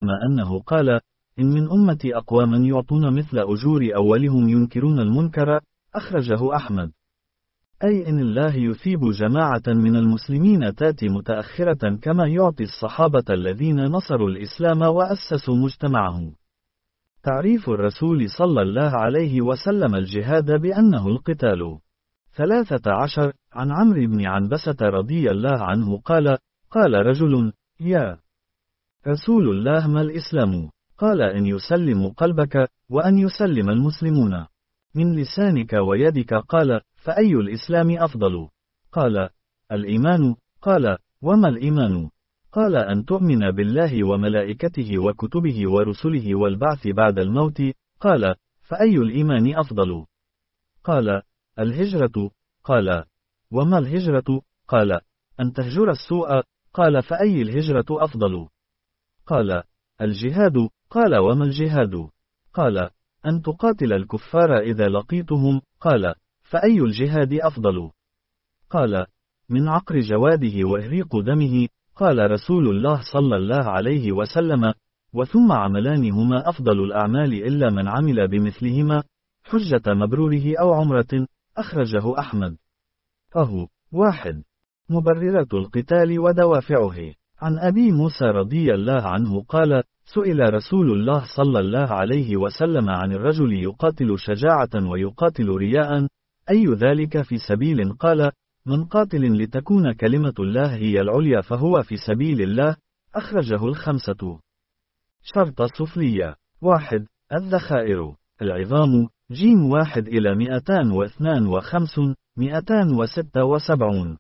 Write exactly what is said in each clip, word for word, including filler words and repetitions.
أنه قال: إن من أمتي أقواما يعطون مثل أجور أولهم ينكرون المنكر. أخرجه أحمد. أي إن الله يثيب جماعة من المسلمين تأتي متأخرة كما يعطي الصحابة الذين نصروا الإسلام وأسسوا مجتمعهم. تعريف الرسول صلى الله عليه وسلم الجهاد بأنه القتال. ثلاثة عشر. عن عمرو بن عنبسة رضي الله عنه قال: قال رجل: يا رسول الله ما الإسلام؟ قال: إن يسلم قلبك، وأن يسلم المسلمون من لسانك ويدك. قال: فأي الإسلام أفضل؟ قال: الإيمان. قال: وما الإيمان؟ قال: أن تؤمن بالله وملائكته وكتبه ورسله والبعث بعد الموت. قال: فأي الإيمان أفضل؟ قال: الهجرة. قال: وما الهجرة؟ قال: أن تهجر السوء. قال: فأي الهجرة أفضل؟ قال: الجهاد. قال: وما الجهاد؟ قال: أن تقاتل الكفار إذا لقيتهم. قال: فأي الجهاد أفضل؟ قال: من عقر جواده وإهريق دمه. قال رسول الله صلى الله عليه وسلم: وثم عملان هما أفضل الأعمال إلا من عمل بمثلهما، حجة مبروره أو عمرة. أخرجه أحمد. أهو. واحد. مبررة القتال ودوافعه. عن أبي موسى رضي الله عنه قال: سئل رسول الله صلى الله عليه وسلم عن الرجل يقاتل شجاعة ويقاتل رياء، أي ذلك في سبيل؟ قال: من قاتل لتكون كلمة الله هي العليا فهو في سبيل الله. أخرجه الخمسة. شرط سفلية. واحد. الذخائر. العظام. جيم واحد إلى مئتان واثنان وخمسون مئتان وستة وسبعون.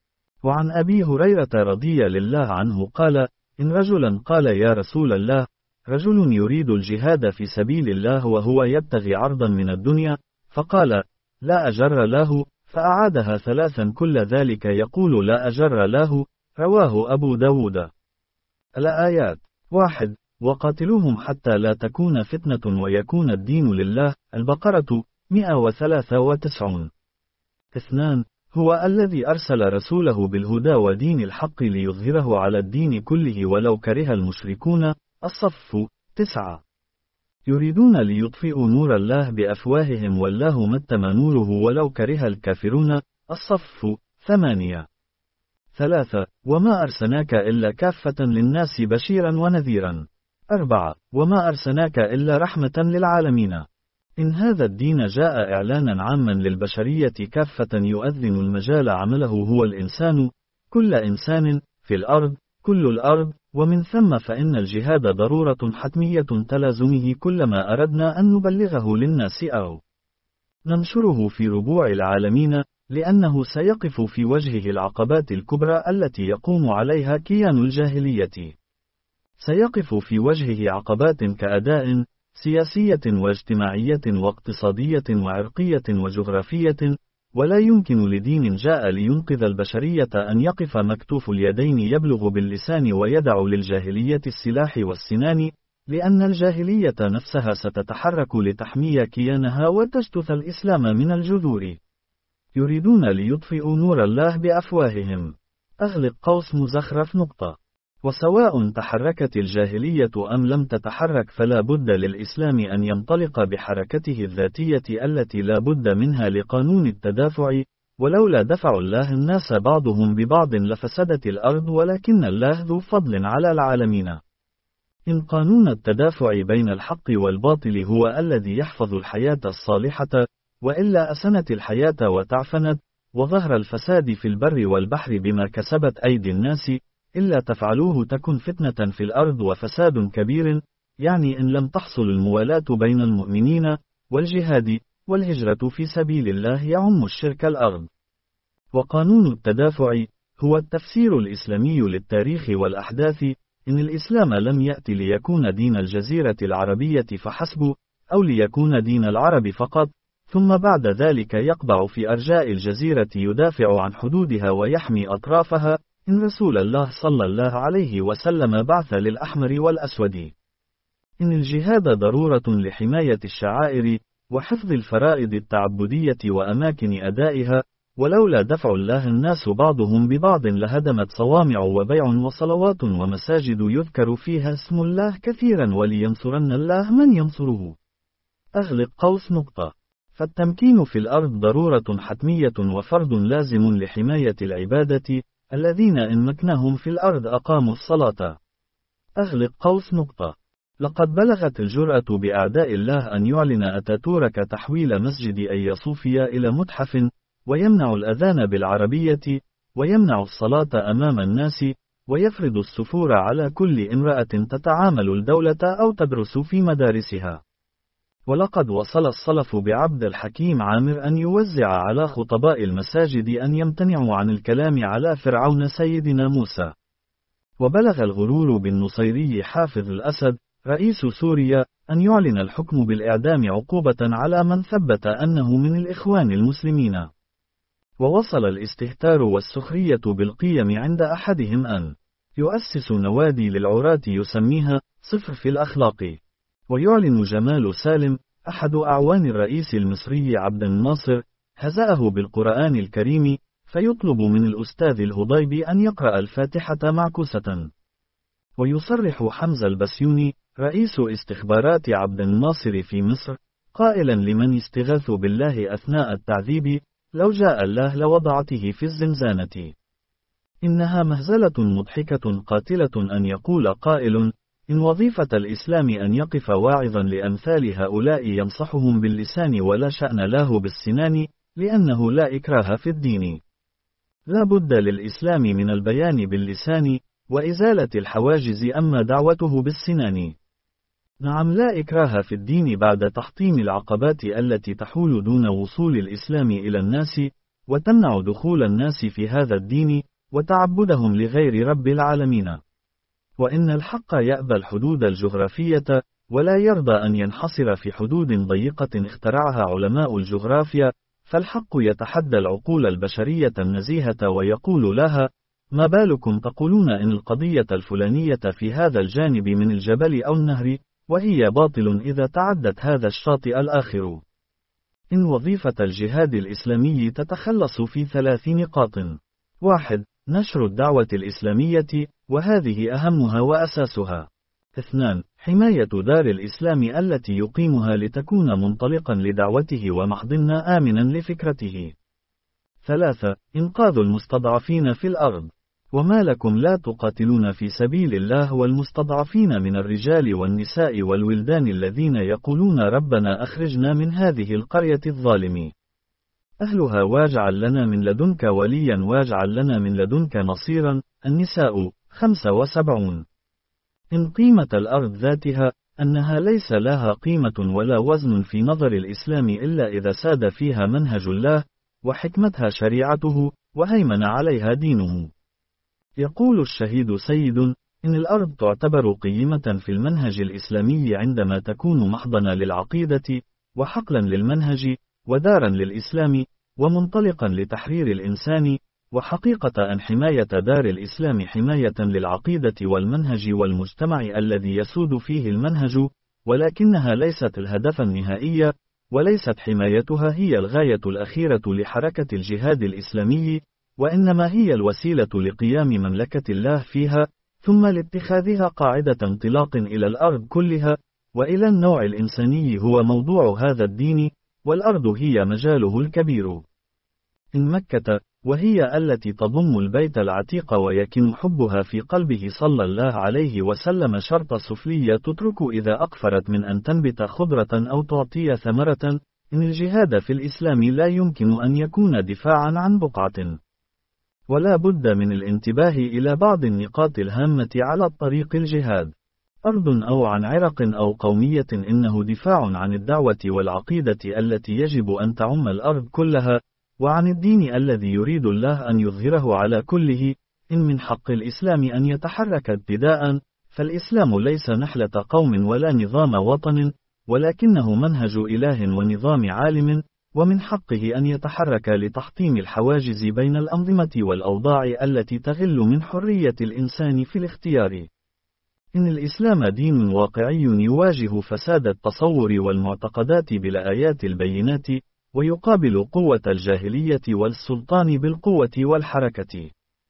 وعن أبي هريرة رضي الله عنه قال: إن رجلا قال: يا رسول الله، رجل يريد الجهاد في سبيل الله وهو يبتغي عرضا من الدنيا، فقال: لا أجر له، فأعادها ثلاثا كل ذلك يقول لا أجر له. رواه أبو داود. الآيات. واحد. وقاتلوهم حتى لا تكون فتنة ويكون الدين لله. البقرة مئة وثلاثة وتسعون. اثنان. هو الذي أرسل رسوله بالهدى ودين الحق ليظهره على الدين كله ولو كره المشركون. الصف تسعة. يريدون ليطفئوا نور الله بأفواههم والله متم نوره ولو كره الكافرون. الصف ثمانية. ثلاثة. وما أرسلناك إلا كافة للناس بشيرا ونذيرا. أربعة. وما أرسلناك إلا رحمة للعالمين. إن هذا الدين جاء إعلانا عاما للبشرية كافة يؤذن المجال عمله هو الإنسان، كل إنسان في الأرض، كل الأرض، ومن ثم فإن الجهاد ضرورة حتمية تلازمه كلما أردنا أن نبلغه للناس أو ننشره في ربوع العالمين، لأنه سيقف في وجهه العقبات الكبرى التي يقوم عليها كيان الجاهلية. سيقف في وجهه عقبات كأداء سياسية واجتماعية واقتصادية وعرقية وجغرافية، ولا يمكن لدين جاء لينقذ البشرية أن يقف مكتوف اليدين يبلغ باللسان ويدع للجاهلية السلاح والسنان، لأن الجاهلية نفسها ستتحرك لتحمي كيانها وتجتث الإسلام من الجذور. يريدون ليطفئوا نور الله بأفواههم. أغلق قوس مزخرف نقطة. وسواء تحركت الجاهلية أم لم تتحرك فلا بد للإسلام أن ينطلق بحركته الذاتية التي لا بد منها لقانون التدافع، ولولا دفع الله الناس بعضهم ببعض لفسدت الأرض ولكن الله ذو فضل على العالمين. إن قانون التدافع بين الحق والباطل هو الذي يحفظ الحياة الصالحة، وإلا أسنت الحياة وتعفنت، وظهر الفساد في البر والبحر بما كسبت أيدي الناس، إلا تفعلوه تكن فتنة في الأرض وفساد كبير. يعني إن لم تحصل الموالاة بين المؤمنين، والجهاد والهجرة في سبيل الله يعم الشرك الأرض. وقانون التدافع هو التفسير الإسلامي للتاريخ والأحداث. إن الإسلام لم يأتي ليكون دين الجزيرة العربية فحسب، أو ليكون دين العرب فقط، ثم بعد ذلك يقبع في أرجاء الجزيرة يدافع عن حدودها ويحمي أطرافها. إن رسول الله صلى الله عليه وسلم بعث للأحمر والأسود. إن الجهاد ضرورة لحماية الشعائر، وحفظ الفرائض التعبدية وأماكن أدائها، ولولا دفع الله الناس بعضهم ببعض لهدمت صوامع وبيع وصلوات ومساجد يذكر فيها اسم الله كثيرا ولينصرن الله من ينصره. أغلق قوس نقطة. فالتمكين في الأرض ضرورة حتمية وفرض لازم لحماية العبادة، الذين إن مكنهم في الأرض أقاموا الصلاة. أغلق قوس نقطة. لقد بلغت الجرأة بأعداء الله أن يعلن أتاتورك تحويل مسجد أيا صوفيا إلى متحف، ويمنع الأذان بالعربية، ويمنع الصلاة أمام الناس، ويفرض السفور على كل امرأة تتعامل الدولة أو تدرس في مدارسها. ولقد وصل الصلف بعبد الحكيم عامر أن يوزع على خطباء المساجد أن يمتنعوا عن الكلام على فرعون سيدنا موسى. وبلغ الغرور بالنصيري حافظ الأسد رئيس سوريا أن يعلن الحكم بالإعدام عقوبة على من ثبت أنه من الإخوان المسلمين. ووصل الاستهتار والسخرية بالقيم عند أحدهم أن يؤسس نوادي للعراة يسميها صفر في الأخلاق. ويعلن جمال سالم أحد أعوان الرئيس المصري عبد الناصر هزأه بالقرآن الكريم، فيطلب من الأستاذ الهضيبي أن يقرأ الفاتحة معكوسة. ويصرح حمزة البسيوني رئيس استخبارات عبد الناصر في مصر قائلا لمن يستغاث بالله أثناء التعذيب: لو جاء الله لوضعته في الزنزانة. إنها مهزلة مضحكة قاتلة أن يقول قائل: إن وظيفة الإسلام أن يقف واعظا لأمثال هؤلاء ينصحهم باللسان ولا شأن له بالسنان، لأنه لا إكراه في الدين. لا بد للإسلام من البيان باللسان وإزالة الحواجز، أما دعوته بالسنان. نعم، لا إكراه في الدين بعد تحطيم العقبات التي تحول دون وصول الإسلام إلى الناس، وتمنع دخول الناس في هذا الدين وتعبدهم لغير رب العالمين. وإن الحق يأبى الحدود الجغرافية، ولا يرضى أن ينحصر في حدود ضيقة اخترعها علماء الجغرافيا، فالحق يتحدى العقول البشرية النزيهة ويقول لها: ما بالكم تقولون إن القضية الفلانية في هذا الجانب من الجبل أو النهر، وهي باطل إذا تعدت هذا الشاطئ الآخر. إن وظيفة الجهاد الإسلامي تتخلص في ثلاث نقاط: واحد، نشر الدعوة الإسلامية، وهذه أهمها وأساسها. اثنان، حماية دار الإسلام التي يقيمها لتكون منطلقا لدعوته ومحضنا آمنا لفكرته. ثلاثة، إنقاذ المستضعفين في الأرض. وما لكم لا تقاتلون في سبيل الله والمستضعفين من الرجال والنساء والولدان الذين يقولون ربنا أخرجنا من هذه القرية الظالم أهلها واجعل لنا من لدنك وليا واجعل لنا من لدنك نصيرا. النساء خمسة وسبعون. إن قيمة الأرض ذاتها أنها ليس لها قيمة ولا وزن في نظر الإسلام إلا إذا ساد فيها منهج الله، وحكمتها شريعته، وهيمن عليها دينه. يقول الشهيد سيد: إن الأرض تعتبر قيمة في المنهج الإسلامي عندما تكون محضنا للعقيدة، وحقلا للمنهج، ودارا للإسلام، ومنطلقا لتحرير الإنسان. وحقيقة أن حماية دار الإسلام حماية للعقيدة والمنهج والمجتمع الذي يسود فيه المنهج، ولكنها ليست الهدف النهائي، وليست حمايتها هي الغاية الأخيرة لحركة الجهاد الإسلامي، وإنما هي الوسيلة لقيام مملكة الله فيها، ثم لاتخاذها قاعدة انطلاق إلى الأرض كلها، وإلى النوع الإنساني هو موضوع هذا الدين، والأرض هي مجاله الكبير. إن مكة، وهي التي تضم البيت العتيق ويكن حبها في قلبه صلى الله عليه وسلم شرط سفلية تترك إذا أقفرت من أن تنبت خضرة أو تعطي ثمرة. إن الجهاد في الإسلام لا يمكن أن يكون دفاعا عن بقعة. ولا بد من الانتباه إلى بعض النقاط الهامة على طريق الجهاد. أرض أو عن عرق أو قومية، إنه دفاع عن الدعوة والعقيدة التي يجب أن تعم الأرض كلها، وعن الدين الذي يريد الله أن يظهره على كله. إن من حق الإسلام أن يتحرك ابتداء، فالإسلام ليس نحلة قوم ولا نظام وطن، ولكنه منهج إله ونظام عالم، ومن حقه أن يتحرك لتحطيم الحواجز بين الأنظمة والأوضاع التي تغل من حرية الإنسان في الاختيار. إن الإسلام دين واقعي يواجه فساد التصور والمعتقدات بالآيات البينات، ويقابل قوة الجاهلية والسلطان بالقوة والحركة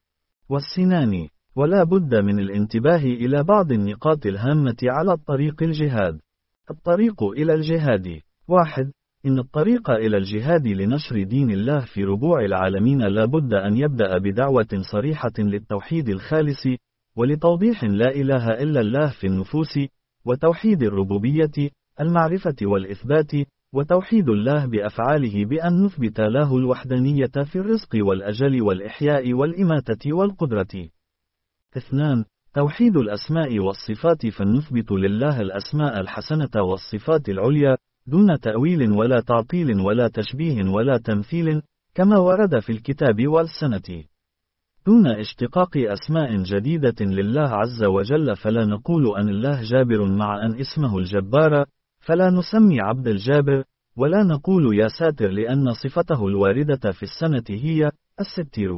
والسنان. ولا بد من الانتباه إلى بعض النقاط الهامة على الطريق الجهاد. الطريق إلى الجهاد. واحد. إن الطريق إلى الجهاد لنشر دين الله في ربوع العالمين لا بد أن يبدأ بدعوة صريحة للتوحيد الخالص، ولتوضيح لا إله إلا الله في النفوس، وتوحيد الربوبية، المعرفة والإثبات، وتوحيد الله بأفعاله بأن نثبت له الوحدانية في الرزق والأجل والإحياء والإماتة والقدرة. اثنان. توحيد الأسماء والصفات، فنثبت لله الأسماء الحسنة والصفات العليا، دون تأويل ولا تعطيل ولا تشبيه ولا تمثيل، كما ورد في الكتاب والسنة، دون اشتقاق أسماء جديدة لله عز وجل. فلا نقول أن الله جابر مع أن اسمه الجبار، فلا نسمي عبد الجابر، ولا نقول يا ساتر لأن صفته الواردة في السنة هي الستير.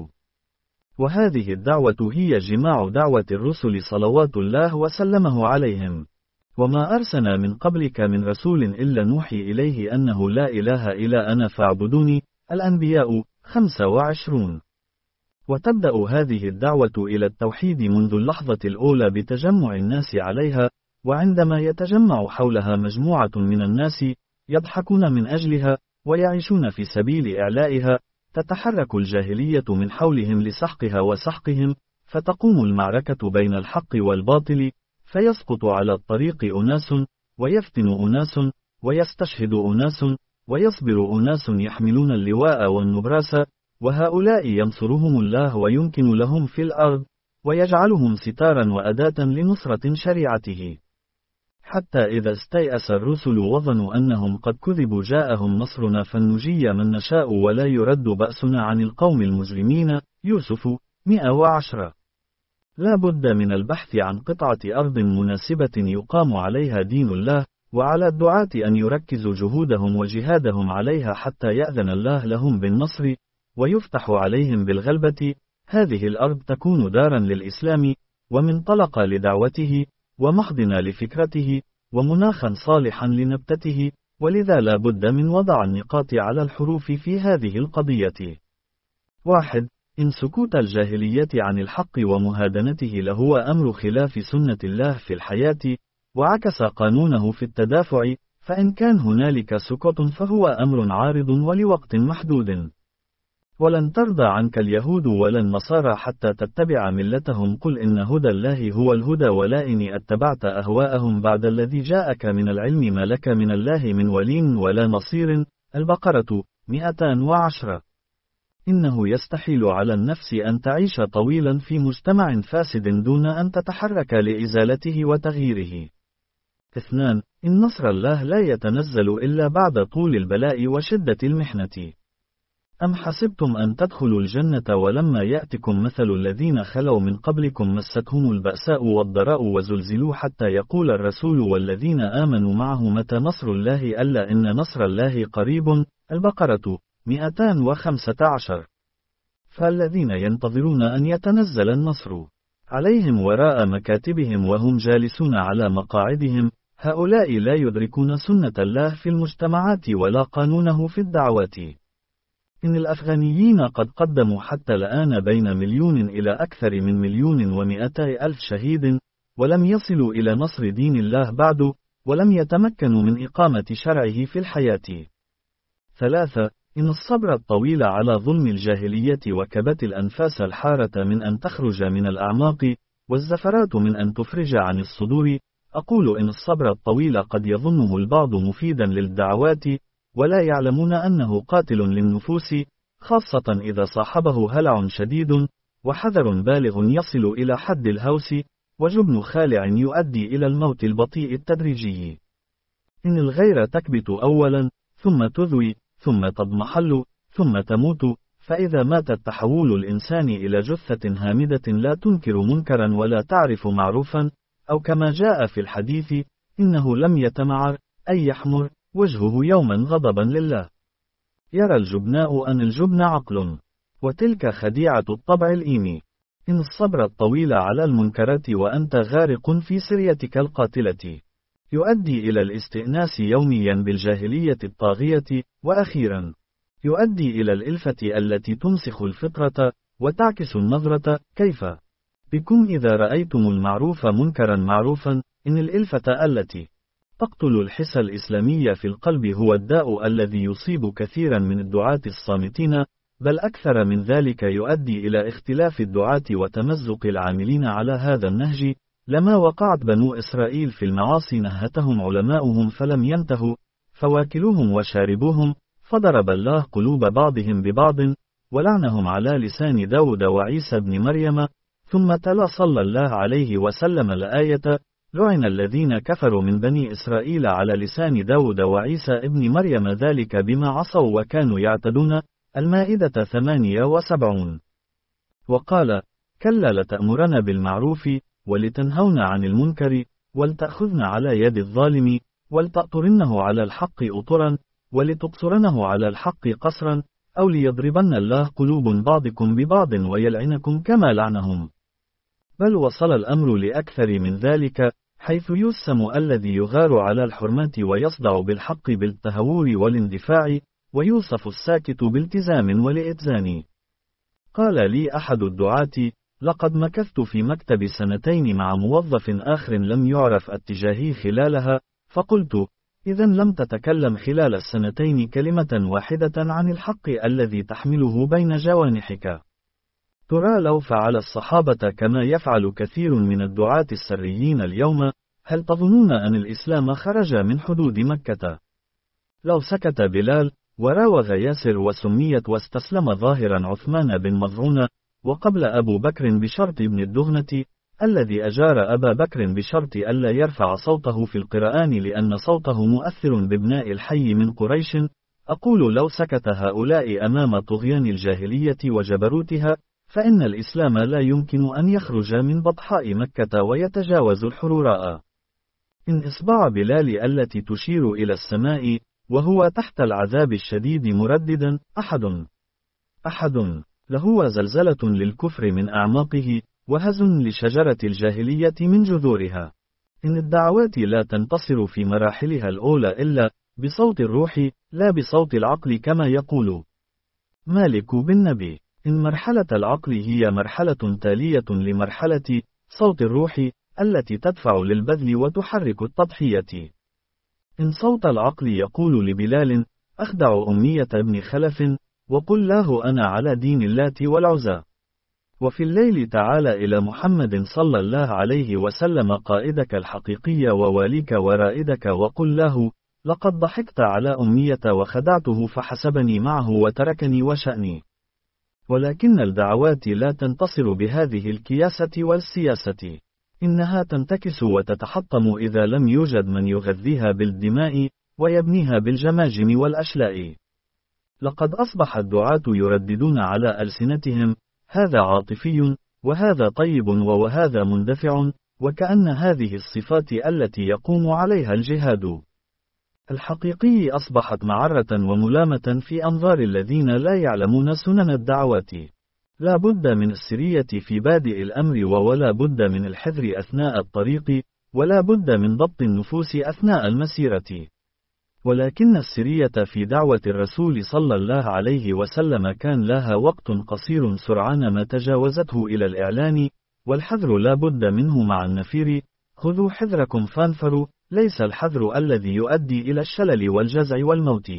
وهذه الدعوة هي جماع دعوة الرسل صلوات الله وسلمه عليهم. وما أرسلنا من قبلك من رسول إلا نوحي إليه أنه لا إله إلا أنا فاعبدوني. الأنبياء خمسة وعشرون. وتبدأ هذه الدعوة إلى التوحيد منذ اللحظة الأولى بتجمع الناس عليها، وعندما يتجمع حولها مجموعة من الناس يضحكون من أجلها ويعيشون في سبيل إعلائها، تتحرك الجاهلية من حولهم لسحقها وسحقهم، فتقوم المعركة بين الحق والباطل، فيسقط على الطريق أناس، ويفتن أناس، ويستشهد أناس، ويصبر أناس يحملون اللواء والنبراس، وهؤلاء ينصرهم الله ويمكن لهم في الأرض، ويجعلهم ستارا وأداة لنصرة شريعته. حتى إذا استيأس الرسل وظنوا أنهم قد كذبوا جاءهم نصرنا فنجي من نشاء ولا يرد بأسنا عن القوم المجرمين. يوسف مئة وعشرة. لا بد من البحث عن قطعة أرض مناسبة يقام عليها دين الله، وعلى الدعاة أن يركزوا جهودهم وجهادهم عليها حتى يأذن الله لهم بالنصر، ويفتح عليهم بالغلبة. هذه الأرض تكون دارا للإسلام، ومنطلقا لدعوته، ومحضنا لفكرته، ومناخا صالحا لنبتته، ولذا لا بد من وضع النقاط على الحروف في هذه القضية. واحد. إن سكوت الجاهلية عن الحق ومهادنته لهو أمر خلاف سنة الله في الحياة، وعكس قانونه في التدافع، فإن كان هنالك سكوت فهو أمر عارض ولوقت محدود. ولن ترضى عنك اليهود ولا النصارى حتى تتبع ملتهم، قل إن هدى الله هو الهدى ولئن اتبعت أهواءهم بعد الذي جاءك من العلم ما لك من الله من ولي ولا نصير. البقرة مئتان وعشرة. إنه يستحيل على النفس أن تعيش طويلا في مجتمع فاسد دون أن تتحرك لإزالته وتغييره. اثنان. إن نصر الله لا يتنزل إلا بعد طول البلاء وشدة المحنة. أم حسبتم أن تدخلوا الجنة ولما يأتكم مثل الذين خلوا من قبلكم مستهم البأساء والضراء وزلزلوا حتى يقول الرسول والذين آمنوا معه متى نصر الله ألا إن نصر الله قريب. البقرة مئتان وخمسة عشر. فالذين ينتظرون أن يتنزل النصر عليهم وراء مكاتبهم وهم جالسون على مقاعدهم، هؤلاء لا يدركون سنة الله في المجتمعات ولا قانونه في الدعوات. إن الأفغانيين قد قدموا حتى الآن بين مليون إلى أكثر من مليون ومئتي ألف شهيد، ولم يصلوا إلى نصر دين الله بعد، ولم يتمكنوا من إقامة شرعه في الحياة. ثلاثة. إن الصبر الطويل على ظلم الجاهلية وكبت الأنفاس الحارة من أن تخرج من الأعماق، والزفرات من أن تفرج عن الصدور. أقول إن الصبر الطويل قد يظنه البعض مفيدا للدعوات، ولا يعلمون أنه قاتل للنفوس، خاصة إذا صاحبه هلع شديد، وحذر بالغ يصل إلى حد الهوس، وجبن خالع يؤدي إلى الموت البطيء التدريجي. إن الغير تكبت أولا، ثم تذوي، ثم تضمحل، ثم تموت، فإذا مات تحول الإنسان إلى جثة هامدة لا تنكر منكرا ولا تعرف معروفا، أو كما جاء في الحديث إنه لم يتمعر أي يحمر وجهه يوما غضبا لله. يرى الجبناء أن الجبن عقل، وتلك خديعة الطبع الإيمي. إن الصبر الطويل على المنكرات وأنت غارق في سريتك القاتلة. يؤدي إلى الاستئناس يوميا بالجاهلية الطاغية، وأخيرا يؤدي إلى الإلفة التي تمسخ الفطرة، وتعكس النظرة. كيف بكم إذا رأيتم المعروف منكرا معروفا؟ إن الإلفة التي تقتل الحس الإسلامي في القلب هو الداء الذي يصيب كثيرا من الدعاة الصامتين، بل أكثر من ذلك يؤدي إلى اختلاف الدعاة وتمزق العاملين على هذا النهج. لما وقعت بنو إسرائيل في المعاصي نهتهم علماؤهم فلم ينتهوا، فواكلوهم وشاربوهم، فضرب الله قلوب بعضهم ببعض، ولعنهم على لسان داود وعيسى بن مريم. ثم تلا صلى الله عليه وسلم الآية: لعن الذين كفروا من بني إسرائيل على لسان داود وعيسى ابن مريم ذلك بما عصوا وكانوا يعتدون. المائدة ثمانية وسبعون. وقال: كلا لتأمرن بالمعروف ولتنهون عن المنكر ولتأخذن على يد الظالم ولتأطرنه على الحق أطرا ولتقصرنه على الحق قصرا، أو ليضربن الله قلوب بعضكم ببعض ويلعنكم كما لعنهم. بل وصل الأمر لأكثر من ذلك، حيث يسم الذي يغار على الحرمات ويصدع بالحق بالتهور والاندفاع، ويوصف الساكت بالتزام والإتزان. قال لي أحد الدعاة: لقد مكثت في مكتب سنتين مع موظف آخر لم يعرف اتجاهي خلالها، فقلت: إذا لم تتكلم خلال السنتين كلمة واحدة عن الحق الذي تحمله بين جوانحك. ترى لو فعل الصحابة كما يفعل كثير من الدعاة السريين اليوم، هل تظنون أن الإسلام خرج من حدود مكة؟ لو سكت بلال، وراوغ ياسر وسميت واستسلم ظاهرا عثمان بن مظعون، وقبل أبو بكر بشرط ابن الدهنة الذي أجار أبا بكر بشرط ألا يرفع صوته في القرآن لأن صوته مؤثر بابناء الحي من قريش، أقول لو سكت هؤلاء أمام طغيان الجاهلية وجبروتها، فإن الإسلام لا يمكن أن يخرج من بطحاء مكة ويتجاوز الحروراء. إن إصبع بلال التي تشير إلى السماء وهو تحت العذاب الشديد مرددا: أحد أحد، لهو زلزلة للكفر من أعماقه، وهز لشجرة الجاهلية من جذورها. إن الدعوات لا تنتصر في مراحلها الأولى إلا بصوت الروح لا بصوت العقل كما يقول مالك بن نبي. إن مرحلة العقل هي مرحلة تالية لمرحلة صوت الروح التي تدفع للبذل وتحرك التضحية. إن صوت العقل يقول لبلال: أخدع أمية ابن خلف وقل له أنا على دين اللات والعزى، وفي الليل تعال إلى محمد صلى الله عليه وسلم قائدك الحقيقي وواليك ورائدك وقل له: لقد ضحكت على أمية وخدعته فحسبني معه وتركني وشأني. ولكن الدعوات لا تنتصر بهذه الكياسة والسياسة، إنها تنتكس وتتحطم إذا لم يوجد من يغذيها بالدماء ويبنيها بالجماجم والأشلاء. لقد أصبح الدعاة يرددون على ألسنتهم: هذا عاطفي، وهذا طيب، وهذا مندفع، وكأن هذه الصفات التي يقوم عليها الجهاد الحقيقي أصبحت معرة وملامة في أنظار الذين لا يعلمون سنن الدعوات. لا بد من السرية في بادئ الأمر، ولا بد من الحذر أثناء الطريق، ولا بد من ضبط النفوس أثناء المسيرة. ولكن السرية في دعوة الرسول صلى الله عليه وسلم كان لها وقت قصير سرعان ما تجاوزته إلى الإعلان، والحذر لا بد منه مع النفير. خذوا حذركم فانفروا، ليس الحذر الذي يؤدي إلى الشلل والجزع والموت.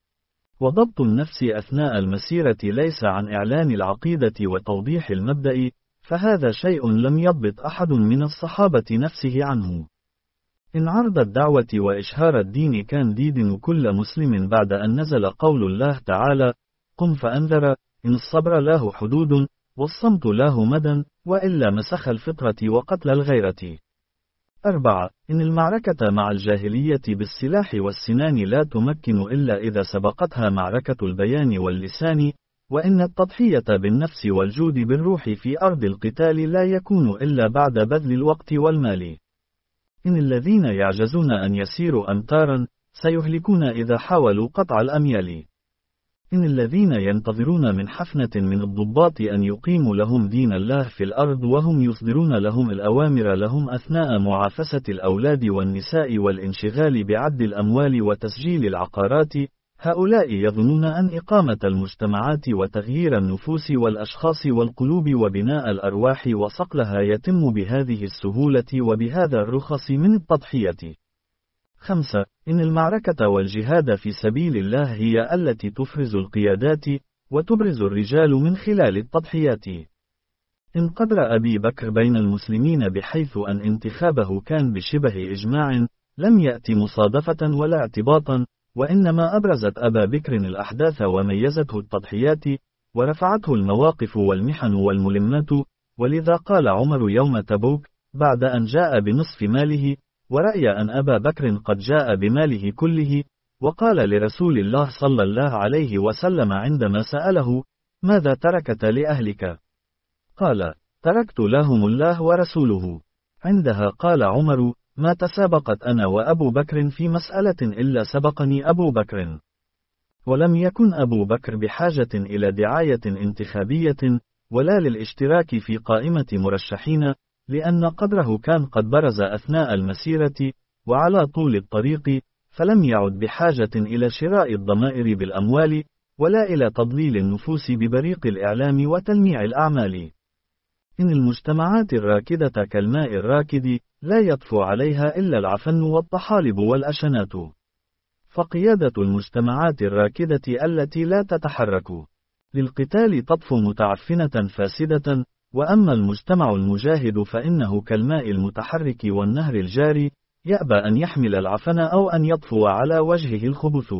وضبط النفس أثناء المسيرة ليس عن إعلان العقيدة وتوضيح المبدأ، فهذا شيء لم يضبط أحد من الصحابة نفسه عنه. إن عرض الدعوة وإشهار الدين كان ديدن كل مسلم بعد أن نزل قول الله تعالى: قم فأنذر، إن الصبر له حدود، والصمت له مدى، وإلا مسخ الفطرة وقتل الغيرة. أربعة. إن المعركة مع الجاهلية بالسلاح والسنان لا تمكن إلا إذا سبقتها معركة البيان واللسان، وإن التضحية بالنفس والجود بالروح في أرض القتال لا يكون إلا بعد بذل الوقت والمال. إن الذين يعجزون أن يسيروا أمتارا سيهلكون إذا حاولوا قطع الأميال. إن الذين ينتظرون من حفنة من الضباط أن يقيموا لهم دين الله في الأرض وهم يصدرون لهم الأوامر لهم أثناء معافسة الأولاد والنساء والانشغال بعد الأموال وتسجيل العقارات، هؤلاء يظنون أن إقامة المجتمعات وتغيير النفوس والأشخاص والقلوب وبناء الأرواح وصقلها يتم بهذه السهولة وبهذا الرخص من التضحية. خمسة. إن المعركة والجهاد في سبيل الله هي التي تفرز القيادات، وتبرز الرجال من خلال التضحيات. إن قدر أبي بكر بين المسلمين بحيث أن انتخابه كان بشبه إجماع، لم يأتي مصادفة ولا اعتباطا، وإنما أبرزت أبا بكر الأحداث وميزته التضحيات، ورفعته المواقف والمحن والملمات، ولذا قال عمر يوم تبوك بعد أن جاء بنصف ماله، ورأي أن أبا بكر قد جاء بماله كله، وقال لرسول الله صلى الله عليه وسلم عندما سأله: ماذا تركت لأهلك؟ قال: تركت لهم الله ورسوله. عندها قال عمر: ما تسابقت أنا وأبو بكر في مسألة إلا سبقني أبو بكر. ولم يكن أبو بكر بحاجة إلى دعاية انتخابية، ولا للاشتراك في قائمة مرشحين، لأن قدره كان قد برز أثناء المسيرة، وعلى طول الطريق، فلم يعد بحاجة إلى شراء الضمائر بالأموال، ولا إلى تضليل النفوس ببريق الإعلام وتلميع الأعمال. إن المجتمعات الراكدة كالماء الراكد، لا يطفو عليها إلا العفن والطحالب والأشنات. فقيادة المجتمعات الراكدة التي لا تتحرك للقتال تطفو متعفنة فاسدة، وأما المجتمع المجاهد فإنه كالماء المتحرك والنهر الجاري، يأبى أن يحمل العفن أو أن يطفو على وجهه الخبث.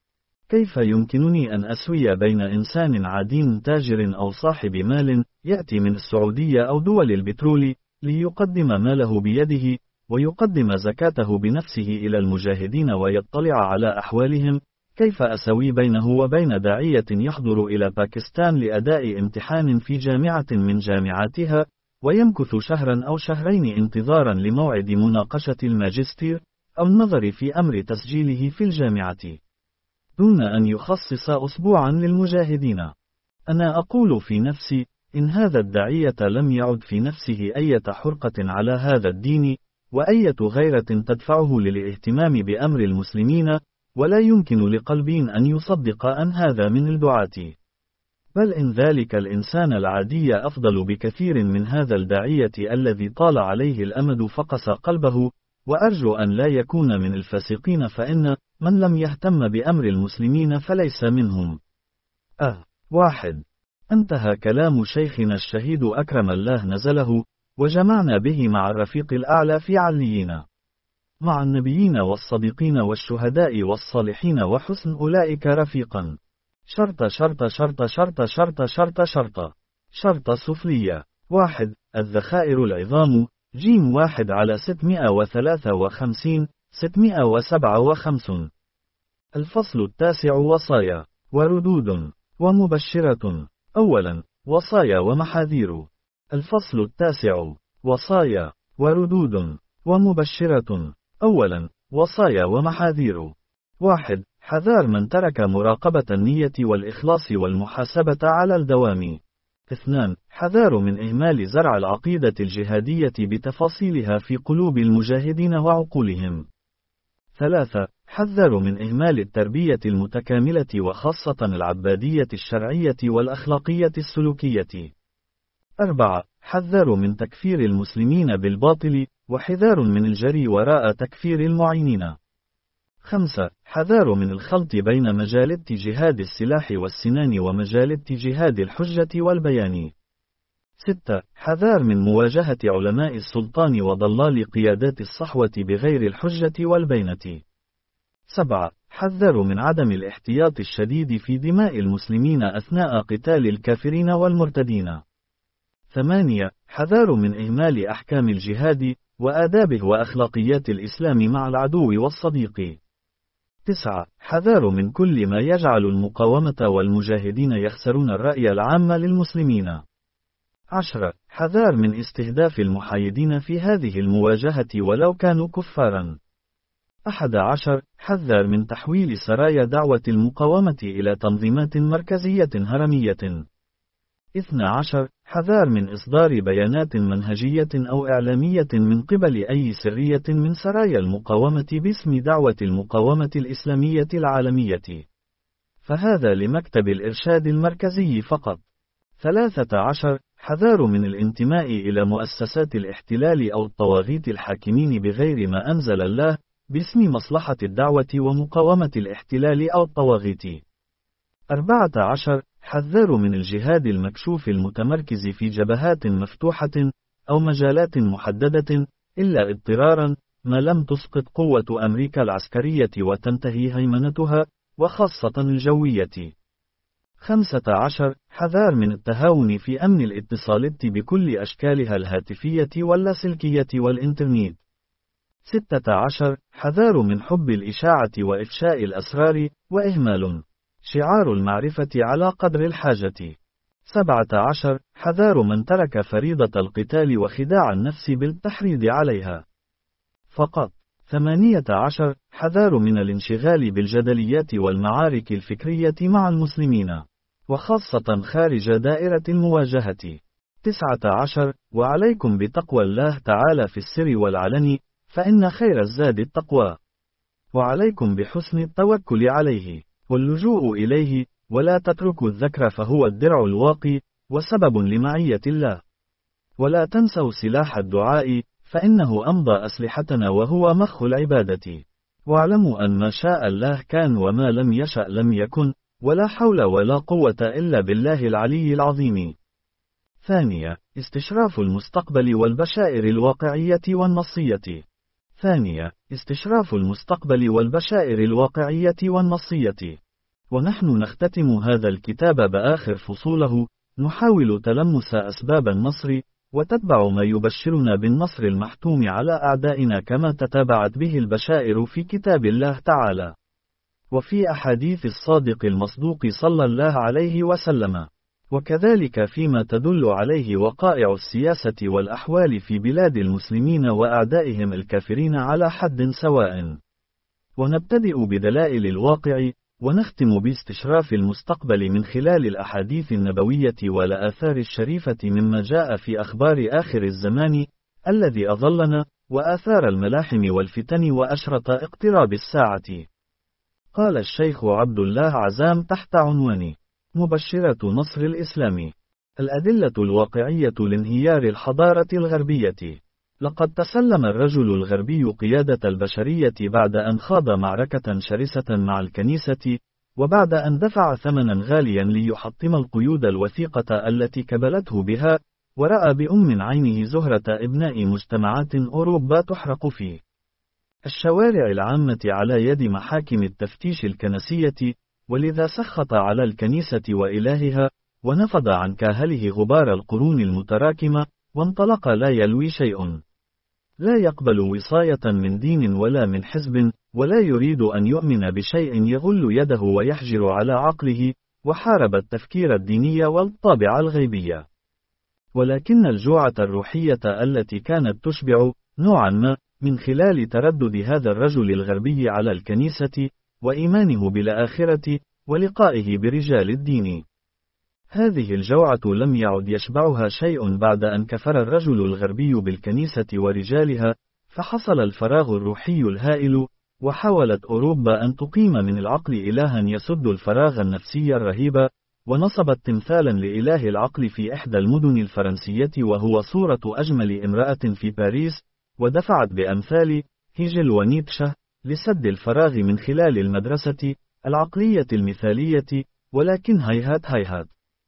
كيف يمكنني أن أسوي بين إنسان عادي تاجر أو صاحب مال يأتي من السعودية أو دول البترول ليقدم ماله بيده، ويقدم زكاته بنفسه إلى المجاهدين ويطلع على أحوالهم؟ كيف أسوي بينه وبين داعية يحضر إلى باكستان لأداء امتحان في جامعة من جامعاتها، ويمكث شهرا أو شهرين انتظارا لموعد مناقشة الماجستير، أو النظر في أمر تسجيله في الجامعة، دون أن يخصص أسبوعا للمجاهدين؟ أنا أقول في نفسي: إن هذا الداعية لم يعد في نفسه أية حرقة على هذا الدين، وأية غيرة تدفعه للاهتمام بأمر المسلمين، ولا يمكن لقلب أن يصدق أن هذا من الدعاة، بل إن ذلك الإنسان العادي أفضل بكثير من هذا الداعية الذي طال عليه الأمد فقس قلبه، وأرجو أن لا يكون من الفاسقين، فإن من لم يهتم بأمر المسلمين فليس منهم. أه واحد. انتهى كلام شيخنا الشهيد أكرم الله نزله، وجمعنا به مع الرفيق الأعلى في عليين، مع النبيين والصديقين والشهداء والصالحين وحسن أولئك رفيقا. شرط شرط شرط شرط شرط شرط شرط شرط سفلية. واحد. الذخائر العظام. جيم واحد على ستمائة وثلاثة وخمسين ستمائة وسبعة وخمسين. الفصل التاسع. وصايا وردود ومبشرة. أولا، وصايا ومحاذير. الفصل التاسع. وصايا وردود ومبشرة. أولا، وصايا ومحاذير. واحد. حذار من ترك مراقبة النية والإخلاص والمحاسبة على الدوام. اثنان. حذار من إهمال زرع العقيدة الجهادية بتفاصيلها في قلوب المجاهدين وعقولهم. ثلاثة. حذر من إهمال التربية المتكاملة وخاصة العبادية الشرعية والأخلاقية السلوكية. أربعة. حذر من تكفير المسلمين بالباطل، وحذار من الجري وراء تكفير المعينين. خمسة. حذار من الخلط بين مجالات جهاد السلاح والسنان ومجالات جهاد الحجة والبيان. ستة. حذار من مواجهة علماء السلطان وضلال قيادات الصحوة بغير الحجة والبينة. سبعة. حذر من عدم الاحتياط الشديد في دماء المسلمين أثناء قتال الكافرين والمرتدين. ثمانية. حذار من إهمال أحكام الجهاد وآدابه وأخلاقيات الإسلام مع العدو والصديق. تسعة. حذار من كل ما يجعل المقاومة والمجاهدين يخسرون الرأي العام للمسلمين. عشرة. حذار من استهداف المحايدين في هذه المواجهة ولو كانوا كفارا. أحد عشر حذر من تحويل سرايا دعوة المقاومة إلى تنظيمات مركزية هرمية. اثني عشر حذار من إصدار بيانات منهجية أو إعلامية من قبل أي سرية من سرايا المقاومة باسم دعوة المقاومة الإسلامية العالمية، فهذا لمكتب الإرشاد المركزي فقط. ثلاثة عشر حذار من الانتماء إلى مؤسسات الاحتلال أو الطواغيت الحاكمين بغير ما أنزل الله باسم مصلحة الدعوة ومقاومة الاحتلال أو الطواغيت. أربعة عشر حذار من الجهاد المكشوف المتمركز في جبهات مفتوحة أو مجالات محددة إلا اضطرارا ما لم تسقط قوة أمريكا العسكرية وتنتهي هيمنتها وخاصة الجوية. خمسة عشر حذار من التهاون في أمن الاتصالات بكل أشكالها الهاتفية واللاسلكية والإنترنت. ستة عشر حذار من حب الإشاعة وإفشاء الأسرار وإهمال شعار المعرفة على قدر الحاجة. سبعة عشر حذار من ترك فريضة القتال وخداع النفس بالتحريض عليها فقط. ثمانية عشر حذار من الانشغال بالجدليات والمعارك الفكرية مع المسلمين وخاصة خارج دائرة المواجهة. تسعة عشر وعليكم بتقوى الله تعالى في السر والعلن فإن خير الزاد التقوى، وعليكم بحسن التوكل عليه واللجوء إليه، ولا تتركوا الذكر فهو الدرع الواقي وسبب لمعية الله، ولا تنسوا سلاح الدعاء فإنه أمضى أسلحتنا وهو مخ العبادة، واعلموا أن ما شاء الله كان وما لم يشأ لم يكن، ولا حول ولا قوة إلا بالله العلي العظيم. ثانية استشراف المستقبل والبشائر الواقعية والنصية. ثانية استشراف المستقبل والبشائر الواقعية والنصية. ونحن نختتم هذا الكتاب بآخر فصوله نحاول تلمس أسباب النصر، وتتبع ما يبشرنا بالنصر المحتوم على أعدائنا كما تتابعت به البشائر في كتاب الله تعالى وفي أحاديث الصادق المصدوق صلى الله عليه وسلم، وكذلك فيما تدل عليه وقائع السياسة والأحوال في بلاد المسلمين وأعدائهم الكافرين على حد سواء. ونبتدئ بدلائل الواقع، ونختم باستشراف المستقبل من خلال الأحاديث النبوية والآثار الشريفة مما جاء في أخبار آخر الزمان الذي أظلنا، وآثار الملاحم والفتن وأشرط اقتراب الساعة. قال الشيخ عبد الله عزام تحت عنوان مبشرة نصر الإسلام: الأدلة الواقعية لانهيار الحضارة الغربية. لقد تسلم الرجل الغربي قيادة البشرية بعد أن خاض معركة شرسة مع الكنيسة، وبعد أن دفع ثمنا غاليا ليحطم القيود الوثيقة التي كبلته بها، ورأى بأم عينه زهرة إبناء مجتمعات أوروبا تحرق في الشوارع العامة على يد محاكم التفتيش الكنسية، ولذا سخط على الكنيسة وإلهها، ونفض عن كاهله غبار القرون المتراكمة، وانطلق لا يلوي شيء، لا يقبل وصاية من دين ولا من حزب، ولا يريد أن يؤمن بشيء يغل يده ويحجر على عقله، وحارب التفكير الديني والطابع الغيبي. ولكن الجوعة الروحية التي كانت تشبع نوعا ما من خلال تردد هذا الرجل الغربي على الكنيسة وإيمانه بالآخرة ولقائه برجال الدين، هذه الجوعة لم يعد يشبعها شيء بعد أن كفر الرجل الغربي بالكنيسة ورجالها، فحصل الفراغ الروحي الهائل، وحاولت أوروبا أن تقيم من العقل إلها يسد الفراغ النفسي الرهيب، ونصبت تمثالا لإله العقل في إحدى المدن الفرنسية وهو صورة أجمل امرأة في باريس، ودفعت بأمثال هيجل ونيتشه لسد الفراغ من خلال المدرسة العقلية المثالية، ولكن هيهات هيهات.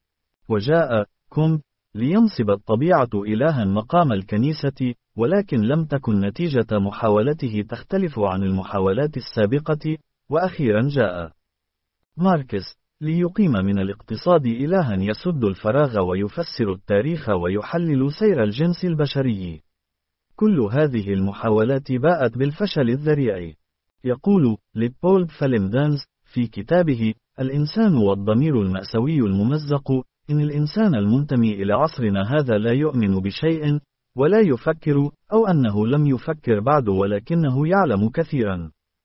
وجاء كومب لينصب الطبيعة إلها مقام الكنيسة، ولكن لم تكن نتيجة محاولته تختلف عن المحاولات السابقة. وأخيرا جاء ماركس ليقيم من الاقتصاد إلها يسد الفراغ ويفسر التاريخ ويحلل سير الجنس البشري. كل هذه المحاولات باءت بالفشل الذريع. يقول ليبولد فالمدانز في كتابه الإنسان والضمير المأساوي الممزق إن الإنسان المنتمي إلى عصرنا هذا لا يؤمن بشيء ولا يفكر، أو أنه لم يفكر بعد ولكنه يعلم كثيرا.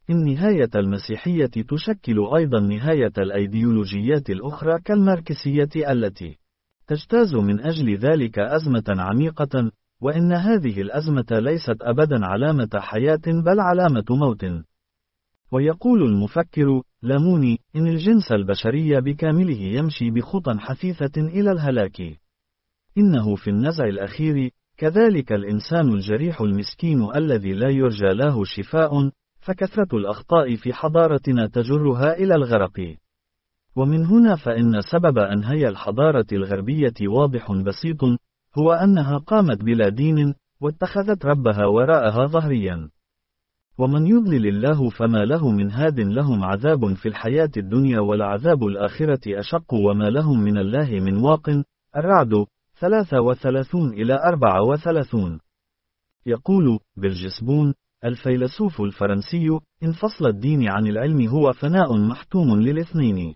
إن نهاية المسيحية تشكل أيضا نهاية الأيديولوجيات الأخرى كالماركسية التي تجتاز من أجل ذلك أزمة عميقة، وإن هذه الأزمة ليست أبدا علامة حياة بل علامة موت. ويقول المفكر لاموني إن الجنس البشري بكامله يمشي بخطى حثيثة إلى الهلاك. إنه في النزع الأخير كذلك الإنسان الجريح المسكين الذي لا يرجى له شفاء، فكثرة الأخطاء في حضارتنا تجرها إلى الغرق. ومن هنا فإن سبب أنهي الحضارة الغربية واضح بسيط، هو أنها قامت بلا دين، واتخذت ربها وراءها ظهريا. ومن يضلل الله فما له من هاد، لهم عذاب في الحياة الدنيا ولعذاب الآخرة أشق وما لهم من الله من واق. الرعد ثلاثة وثلاثون إلى أربعة وثلاثون. يقول برجسبون الفيلسوف الفرنسي إن فصل الدين عن العلم هو فناء محتوم للاثنين.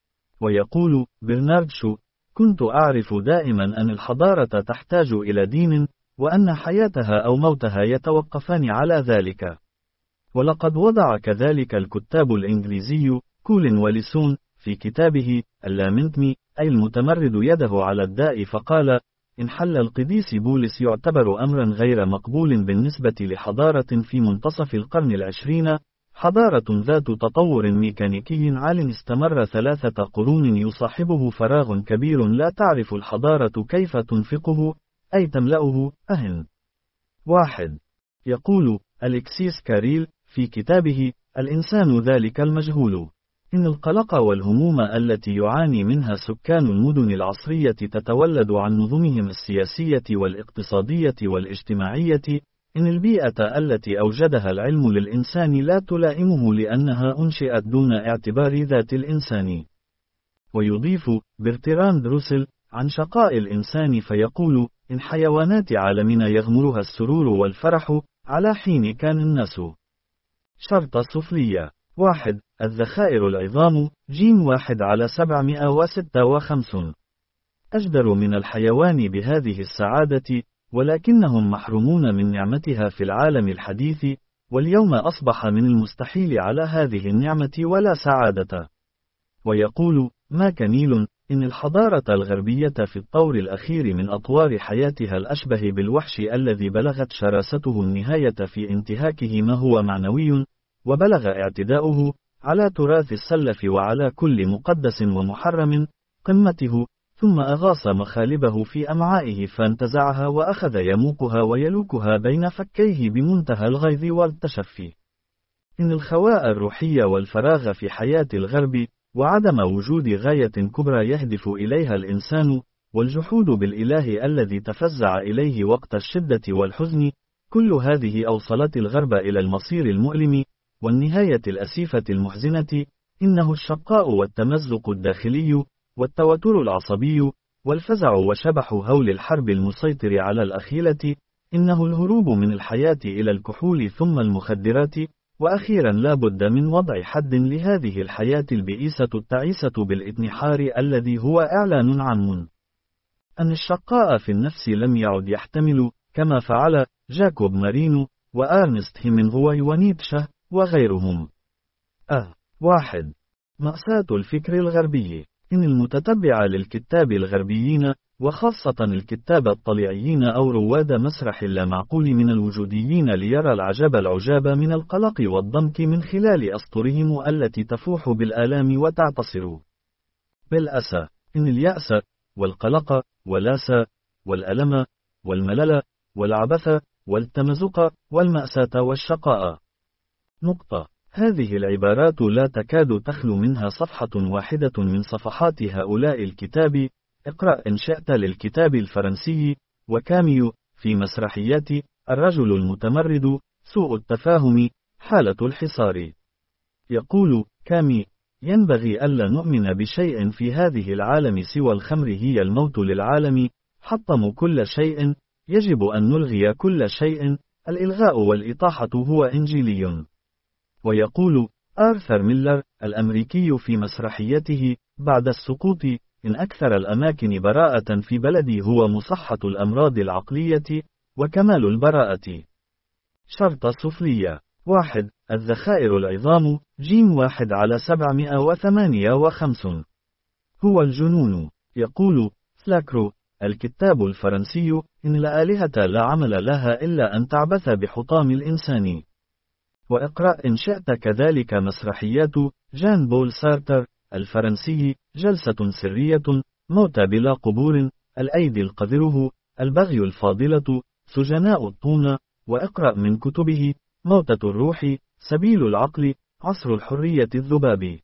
ويقول برنارد شو كنت أعرف دائما أن الحضارة تحتاج إلى دين، وأن حياتها أو موتها يتوقفان على ذلك. ولقد وضع كذلك الكتاب الإنجليزي كولين وليسون في كتابه اللامنتمي أي المتمرد يده على الداء، فقال إن حل القديس بولس يعتبر أمرا غير مقبول بالنسبة لحضارة في منتصف القرن العشرين، حضارة ذات تطور ميكانيكي عال استمر ثلاثة قرون يصاحبه فراغ كبير لا تعرف الحضارة كيف تنفقه أي تملأه. أهن واحد. يقول أليكسيس كاريل في كتابه الإنسان ذلك المجهول إن القلق والهموم التي يعاني منها سكان المدن العصرية تتولد عن نظمهم السياسية والاقتصادية والاجتماعية، إن البيئة التي أوجدها العلم للإنسان لا تلائمه لأنها أنشئت دون اعتبار ذات الإنسان. ويضيف برتراند روسل عن شقاء الإنسان فيقول إن حيوانات عالمنا يغمرها السرور والفرح على حين كان الناس. شرط سفلية واحد. الذخائر العظام جيم واحد على سبعمائة وستة وخمسين. أجدر من الحيوان بهذه السعادة، ولكنهم محرومون من نعمتها في العالم الحديث، واليوم أصبح من المستحيل على هذه النعمة ولا سعادة. ويقول ماك نيل إن الحضارة الغربية في الطور الأخير من أطوار حياتها الأشبه بالوحش الذي بلغت شراسته النهاية في انتهاكه ما هو معنوي، وبلغ اعتداؤه على تراث السلف وعلى كل مقدس ومحرم قمته، ثم أغاص مخالبه في أمعائه فانتزعها وأخذ يموقها ويلوكها بين فكيه بمنتهى الغيظ والتشفي. إن الخواء الروحي والفراغ في حياة الغرب، وعدم وجود غاية كبرى يهدف إليها الإنسان، والجحود بالإله الذي تفزع إليه وقت الشدة والحزن، كل هذه أوصلت الغرب إلى المصير المؤلم والنهاية الأسيفة المحزنة. إنه الشقاء والتمزق الداخلي والتوتر العصبي والفزع وشبح هول الحرب المسيطر على الأخيلة. إنه الهروب من الحياة إلى الكحول ثم المخدرات، وأخيرا لا بد من وضع حد لهذه الحياة البئيسة التعيسة بالإتنحار الذي هو إعلان عام أن الشقاء في النفس لم يعد يحتمل، كما فعل جاكوب مارينو وآرنست هيمنغواي ونيتشه وغيرهم. أه واحد. مأساة الفكر الغربي. إن المتتبع للكتاب الغربيين، وخاصة الكتاب الطليعيين أو رواد مسرح اللامعقول من الوجوديين، ليرى العجب العجاب من القلق والضنك من خلال أسطرهم التي تفوح بالآلام وتعتصر بالأسى. إن اليأس والقلق والأسى والألم والملل والعبث والتمزق والمأساة والشقاء. نقطة. هذه العبارات لا تكاد تخلو منها صفحة واحدة من صفحات هؤلاء الكتاب. اقرأ إن شئت للكتاب الفرنسي وكاميو في مسرحيات الرجل المتمرد، سوء التفاهم، حالة الحصار. يقول كامي ينبغي ألا نؤمن بشيء في هذه العالم سوى الخمر، هي الموت للعالم، حطم كل شيء، يجب أن نلغي كل شيء، الإلغاء والإطاحة هو إنجيلي. ويقول آرثر ميلر الأمريكي في مسرحيته بعد السقوط إن أكثر الأماكن براءة في بلدي هو مصحة الأمراض العقلية وكمال البراءة. شرط سفلية واحد. الذخائر العظام جيم واحد على سبعمائة وثمانية وخمسين. هو الجنون. يقول فلاكرو الكتاب الفرنسي إن الآلهة لا عمل لها إلا أن تعبث بحطام الإنسان. وإقرأ إن شئت كذلك مسرحيات جان بول سارتر الفرنسي جلسة سرية، موتى بلا قبور، الأيدي القذره، البغي الفاضلة، سجناء الطونة. وإقرأ من كتبه موتة الروح، سبيل العقل، عصر الحرية الذباب.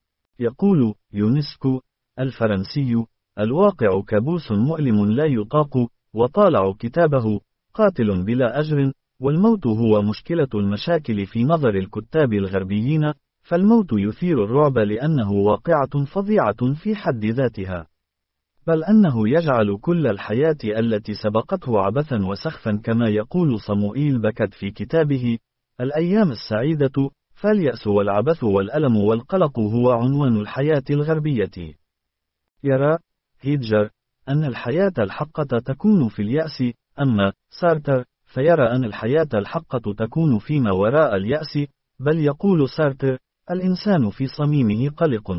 يقول يونسكو الفرنسي الواقع كابوس مؤلم لا يطاق، وطالع كتابه قاتل بلا أجر. والموت هو مشكلة المشاكل في نظر الكتاب الغربيين، فالموت يثير الرعب لأنه واقعة فظيعة في حد ذاتها، بل أنه يجعل كل الحياة التي سبقته عبثا وسخفا، كما يقول صموئيل بكت في كتابه الأيام السعيدة. فاليأس والعبث والألم والقلق هو عنوان الحياة الغربية. يرى هيدجر أن الحياة الحقة تكون في اليأس، أما سارتر فيرى أن الحياة الحقة تكون فيما وراء اليأس، بل يقول سارتر الإنسان في صميمه قلق.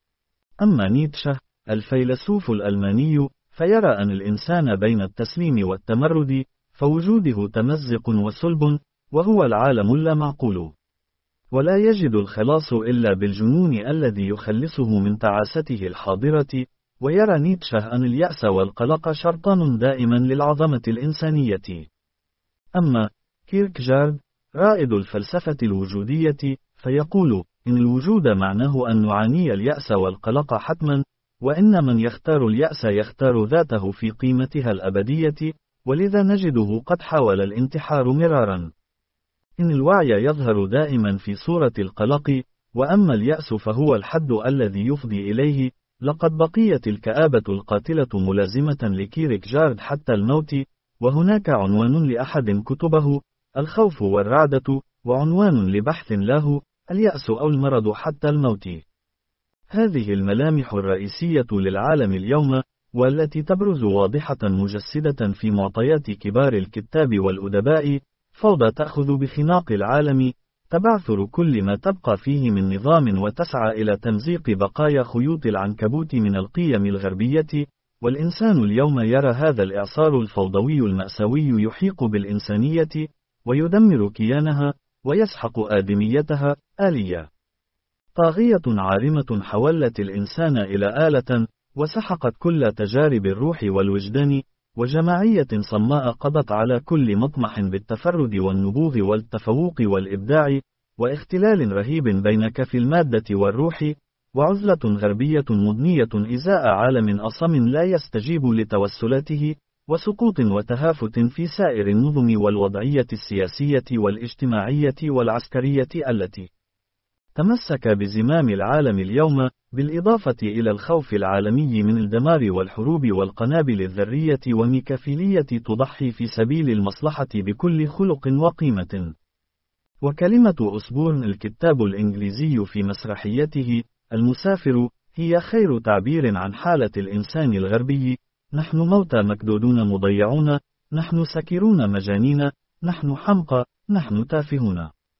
أما نيتشه الفيلسوف الألماني فيرى أن الإنسان بين التسليم والتمرد، فوجوده تمزق وسلب، وهو العالم اللامعقول، ولا يجد الخلاص إلا بالجنون الذي يخلصه من تعاسته الحاضرة. ويرى نيتشه أن اليأس والقلق شرطان دائما للعظمة الإنسانية. أما كيركجارد رائد الفلسفة الوجودية فيقول إن الوجود معناه أن نعاني اليأس والقلق حتما، وإن من يختار اليأس يختار ذاته في قيمتها الأبدية، ولذا نجده قد حاول الانتحار مرارا. إن الوعي يظهر دائما في صورة القلق، وأما اليأس فهو الحد الذي يفضي إليه. لقد بقيت الكآبة القاتلة ملازمة لكيركجارد حتى الموت. وهناك عنوان لأحد كتبه الخوف والرعدة، وعنوان لبحث له اليأس أو المرض حتى الموت. هذه الملامح الرئيسية للعالم اليوم، والتي تبرز واضحة مجسدة في معطيات كبار الكتاب والأدباء. فوضى تأخذ بخناق العالم، تبعثر كل ما تبقى فيه من نظام، وتسعى إلى تمزيق بقايا خيوط العنكبوت من القيم الغربية. والإنسان اليوم يرى هذا الإعصار الفوضوي المأساوي يحيق بالإنسانية، ويدمر كيانها، ويسحق آدميتها. آلية طاغية عارمة حولت الإنسان إلى آلة، وسحقت كل تجارب الروح والوجدان، وجماعية صماء قضت على كل مطمح بالتفرد والنبوغ والتفوق والإبداع، واختلال رهيب بين كف المادة والروح، وعزلة غربية مضنية إزاء عالم أصم لا يستجيب لتوسلاته، وسقوط وتهافت في سائر النظم والوضعية السياسية والاجتماعية والعسكرية التي تمسك بزمام العالم اليوم، بالإضافة إلى الخوف العالمي من الدمار والحروب والقنابل الذرية وميكافيلية تضحي في سبيل المصلحة بكل خلق وقيمة. وكلمة أسبورن الكتاب الإنجليزي في مسرحيته المسافر هي خير تعبير عن حالة الإنسان الغربي. نحن موتى مكدودون مضيعون، نحن سكرون مجانين، نحن حمقى، نحن تافهون.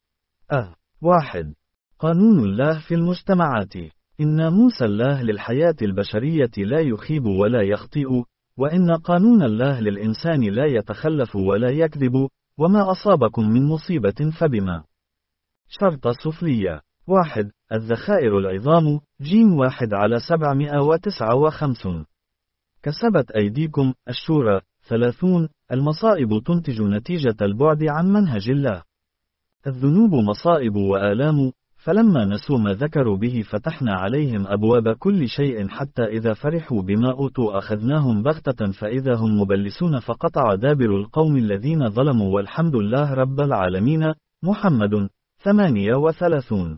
أه واحد. قانون الله في المجتمعات. إن ناموس الله للحياة البشرية لا يخيب ولا يخطئ، وإن قانون الله للإنسان لا يتخلف ولا يكذب. وما أصابكم من مصيبة فبما. شرطة سفلية. واحد. الذخائر العظام جيم واحد على سبعمائة وتسعة وخمسين. كسبت أيديكم الشورى ثلاثون. المصائب تنتج نتيجة البعد عن منهج الله. الذنوب مصائب وآلام، فلما نسوا ما ذكروا به فتحنا عليهم أبواب كل شيء، حتى إذا فرحوا بما أوتوا أخذناهم بغتة فإذا هم مبلسون، فقطع دابر القوم الذين ظلموا، والحمد لله رب العالمين. محمد ثمانية وثلاثون.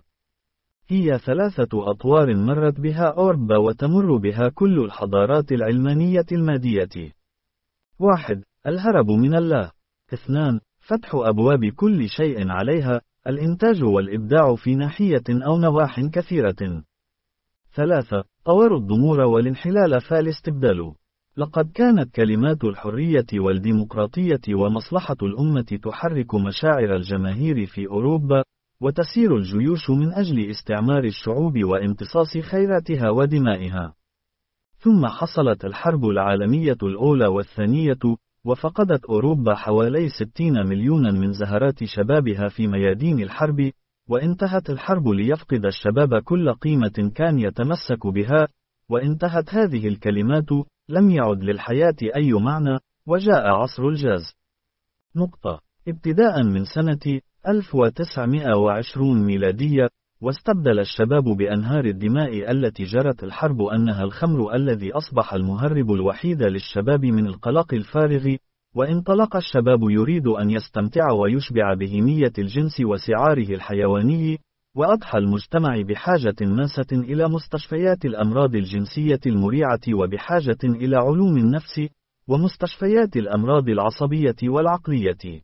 هي ثلاثة أطوار مرت بها أوروبا وتمر بها كل الحضارات العلمانية المادية. واحد. الهرب من الله. اثنان. فتح أبواب كل شيء عليها، الإنتاج والإبداع في ناحية أو نواح كثيرة. ثلاثة. طور الضمور والانحلال فالاستبدال. لقد كانت كلمات الحرية والديمقراطية ومصلحة الأمة تحرك مشاعر الجماهير في أوروبا، وتسير الجيوش من أجل استعمار الشعوب وامتصاص خيراتها ودمائها. ثم حصلت الحرب العالمية الأولى والثانية، وفقدت أوروبا حوالي ستين مليونا من زهرات شبابها في ميادين الحرب، وانتهت الحرب ليفقد الشباب كل قيمة كان يتمسك بها، وانتهت هذه الكلمات، لم يعد للحياة أي معنى، وجاء عصر الجاز. نقطة. ابتداء من سنة ألف وتسعمائة وعشرين ميلادية، واستبدل الشباب بأنهار الدماء التي جرت الحرب أنها الخمر الذي أصبح المهرب الوحيد للشباب من القلق الفارغ، وانطلق الشباب يريد أن يستمتع ويشبع بهيمية الجنس وسعاره الحيواني، وأضحى المجتمع بحاجة ماسة إلى مستشفيات الأمراض الجنسية المريعة وبحاجة إلى علوم النفس، ومستشفيات الأمراض العصبية والعقلية.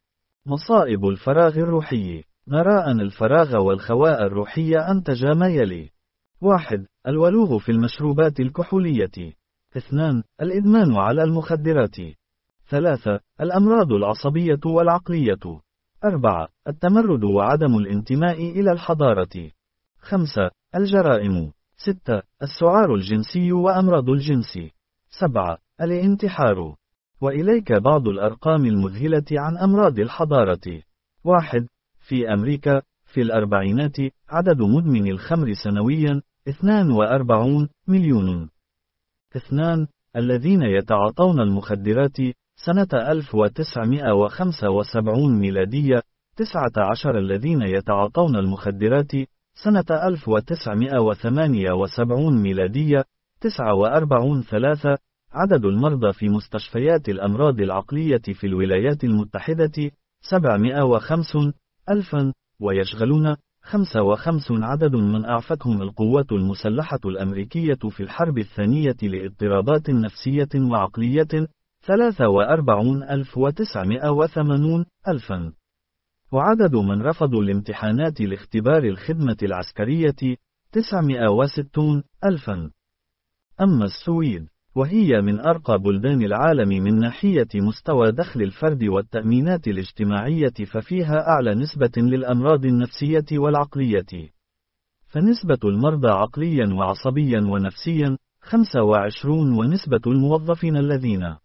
مصائب الفراغ الروحي. نرى أن الفراغ والخواء الروحي أنتجا ما يلي: واحد. الولوغ في المشروبات الكحولية. اثنان. الإدمان على المخدرات. ثلاثة. الأمراض العصبية والعقلية. أربعة. التمرد وعدم الانتماء إلى الحضارة. خمسة. الجرائم. ستة. السعار الجنسي وأمراض الجنس. سبعة. الانتحار. وإليك بعض الأرقام المذهلة عن أمراض الحضارة. واحد. في أمريكا، في الأربعينات، عدد مدمن الخمر سنويا اثنان وأربعين مليون. اثنان. الذين يتعاطون المخدرات، سنة ألف وتسعمائة وخمسة وسبعين ميلادية، تسعة عشر الذين يتعاطون المخدرات، سنة ألف وتسعمائة وثمانية وسبعين ميلادية، تسعة وأربعين. ثلاثة. عدد المرضى في مستشفيات الأمراض العقلية في الولايات المتحدة، سبعمائة وخمسين ألفا، ويشغلون خمسة وخمسين عدد من أعفتهم القوات المسلحة الأمريكية في الحرب الثانية لاضطرابات نفسية وعقلية، ثلاثة وأربعين ألف وتسعمائة وثمانين ألفا. وعدد من رفضوا الامتحانات لاختبار الخدمة العسكرية، تسعمائة وستين ألفا. أما السويد، وهي من أرقى بلدان العالم من ناحية مستوى دخل الفرد والتأمينات الاجتماعية، ففيها أعلى نسبة للأمراض النفسية والعقلية. فنسبة المرضى عقليا وعصبيا ونفسيا خمسة وعشرين، ونسبة الموظفين الذين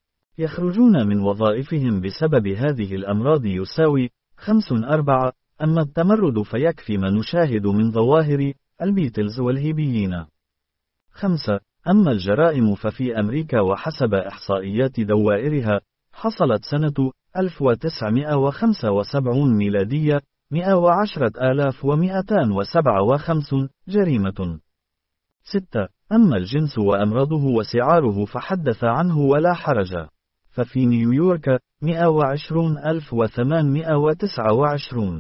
يخرجون من وظائفهم بسبب هذه الأمراض يساوي خمسة وأربعين. أما التمرد فيكفي ما نشاهد من ظواهر البيتلز والهيبيين. خمسة. أما الجرائم ففي أمريكا وحسب إحصائيات دوائرها، حصلت سنة ألف وتسعمائة وخمسة وسبعين ميلادية مئة وعشرة آلاف ومئتين وسبعة وخمسين جريمة. ستة. أما الجنس وأمراضه وسعاره فحدث عنه ولا حرج. ففي نيويورك مئة وعشرين ألف وثمانمائة وتسعة وعشرين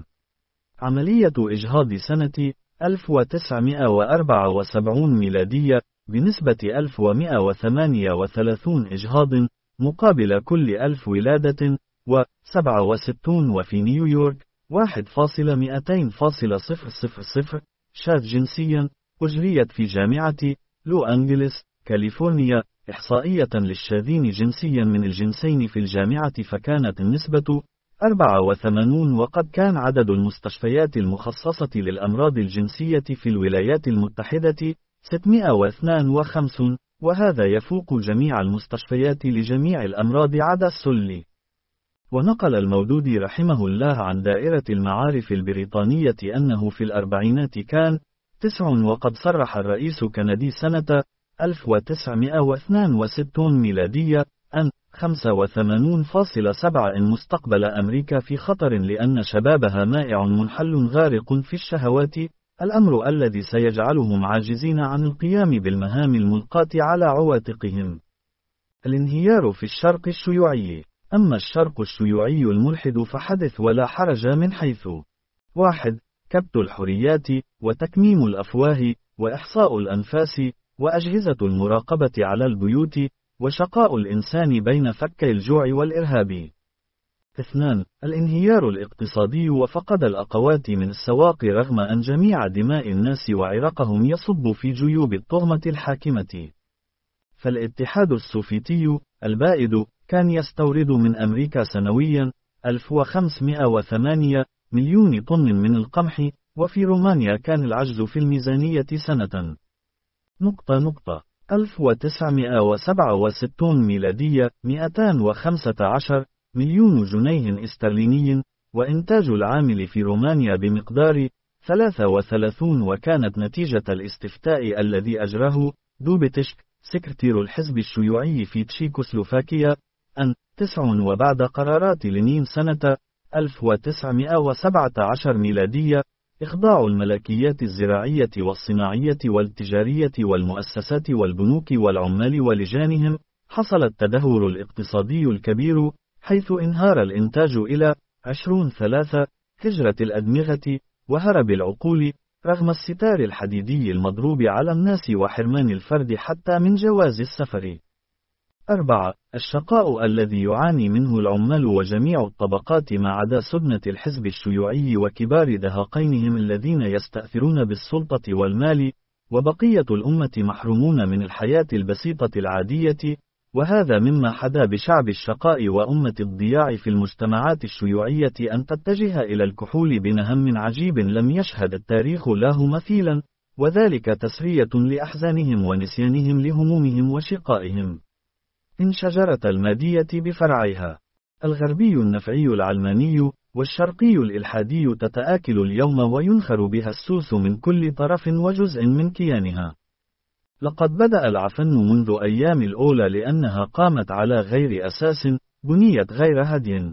عملية إجهاض سنة ألف وتسعمائة وأربعة وسبعين ميلادية بنسبة ألف ومئة وثمانية وثلاثين إجهاض مقابل كل ألف ولادة، وسبعة وستين وفي نيويورك واحد فاصلة مئتين فاصلة صفر صفر صفر شاذ جنسيا أجريت في جامعة لو أنجلس كاليفورنيا إحصائية للشاذين جنسيا من الجنسين في الجامعة، فكانت النسبة أربعة وثمانين. وقد كان عدد المستشفيات المخصصة للأمراض الجنسية في الولايات المتحدة ستمائة واثنين وخمسين، وهذا يفوق جميع المستشفيات لجميع الأمراض عدا السل. ونقل المودودي رحمه الله عن دائرة المعارف البريطانية أنه في الأربعينات كان تسع، وقد صرح الرئيس كندي سنة ألف وتسعمائة واثنين وستين ميلادية أن خمسة وثمانين فاصلة سبعة إن مستقبل أمريكا في خطر لأن شبابها مائع منحل غارق في الشهوات، الأمر الذي سيجعلهم عاجزين عن القيام بالمهام الملقاة على عواتقهم. الانهيار في الشرق الشيوعي. أما الشرق الشيوعي الملحد فحدث ولا حرج من حيث: واحد. كبت الحريات، وتكميم الأفواه، وإحصاء الأنفاس، وأجهزة المراقبة على البيوت، وشقاء الإنسان بين فكي الجوع والإرهاب. اثنان. الانهيار الاقتصادي، وفقد الأقوات من السواق رغم أن جميع دماء الناس وعرقهم يصب في جيوب الطغمة الحاكمة. فالاتحاد السوفيتي البائد كان يستورد من أمريكا سنويا ألف وخمسمائة وثمانية مليون طن من القمح، وفي رومانيا كان العجز في الميزانية سنة نقطة نقطة ألف وتسعمائة وسبعة وستين ميلادية مئتين وخمسة عشر مليون جنيه استرليني، وإنتاج العامل في رومانيا بمقدار ثلاثة وثلاثين، وكانت نتيجة الاستفتاء الذي أجراه دوبتشك سكرتير الحزب الشيوعي في تشيكوسلوفاكيا أن تسع، وبعد قرارات لينين سنة ألف وتسعمائة وسبعة عشر ميلادية إخضاع الملكيات الزراعية والصناعية والتجارية والمؤسسات والبنوك والعمال ولجانهم، حصل التدهور الاقتصادي الكبير، حيث انهار الإنتاج إلى عشرين ثلاثة هجرة الأدمغة وهرب العقول، رغم الستار الحديدي المضروب على الناس وحرمان الفرد حتى من جواز السفر. أربعة. الشقاء الذي يعاني منه العمال وجميع الطبقات ما عدا سدنة الحزب الشيوعي وكبار دهاقينهم الذين يستأثرون بالسلطة والمال، وبقية الأمة محرومون من الحياة البسيطة العادية، وهذا مما حدا بشعب الشقاء وأمة الضياع في المجتمعات الشيوعية أن تتجه إلى الكحول بنهم عجيب لم يشهد التاريخ له مثيلا، وذلك تسرية لأحزانهم ونسيانهم لهمومهم وشقائهم. إن شجرة المادية بفرعيها. الغربي النفعي العلماني والشرقي الإلحادي تتآكل اليوم وينخر بها السوس من كل طرف وجزء من كيانها. لقد بدأ العفن منذ أيام الأولى لأنها قامت على غير أساس، بنيت غير هدي.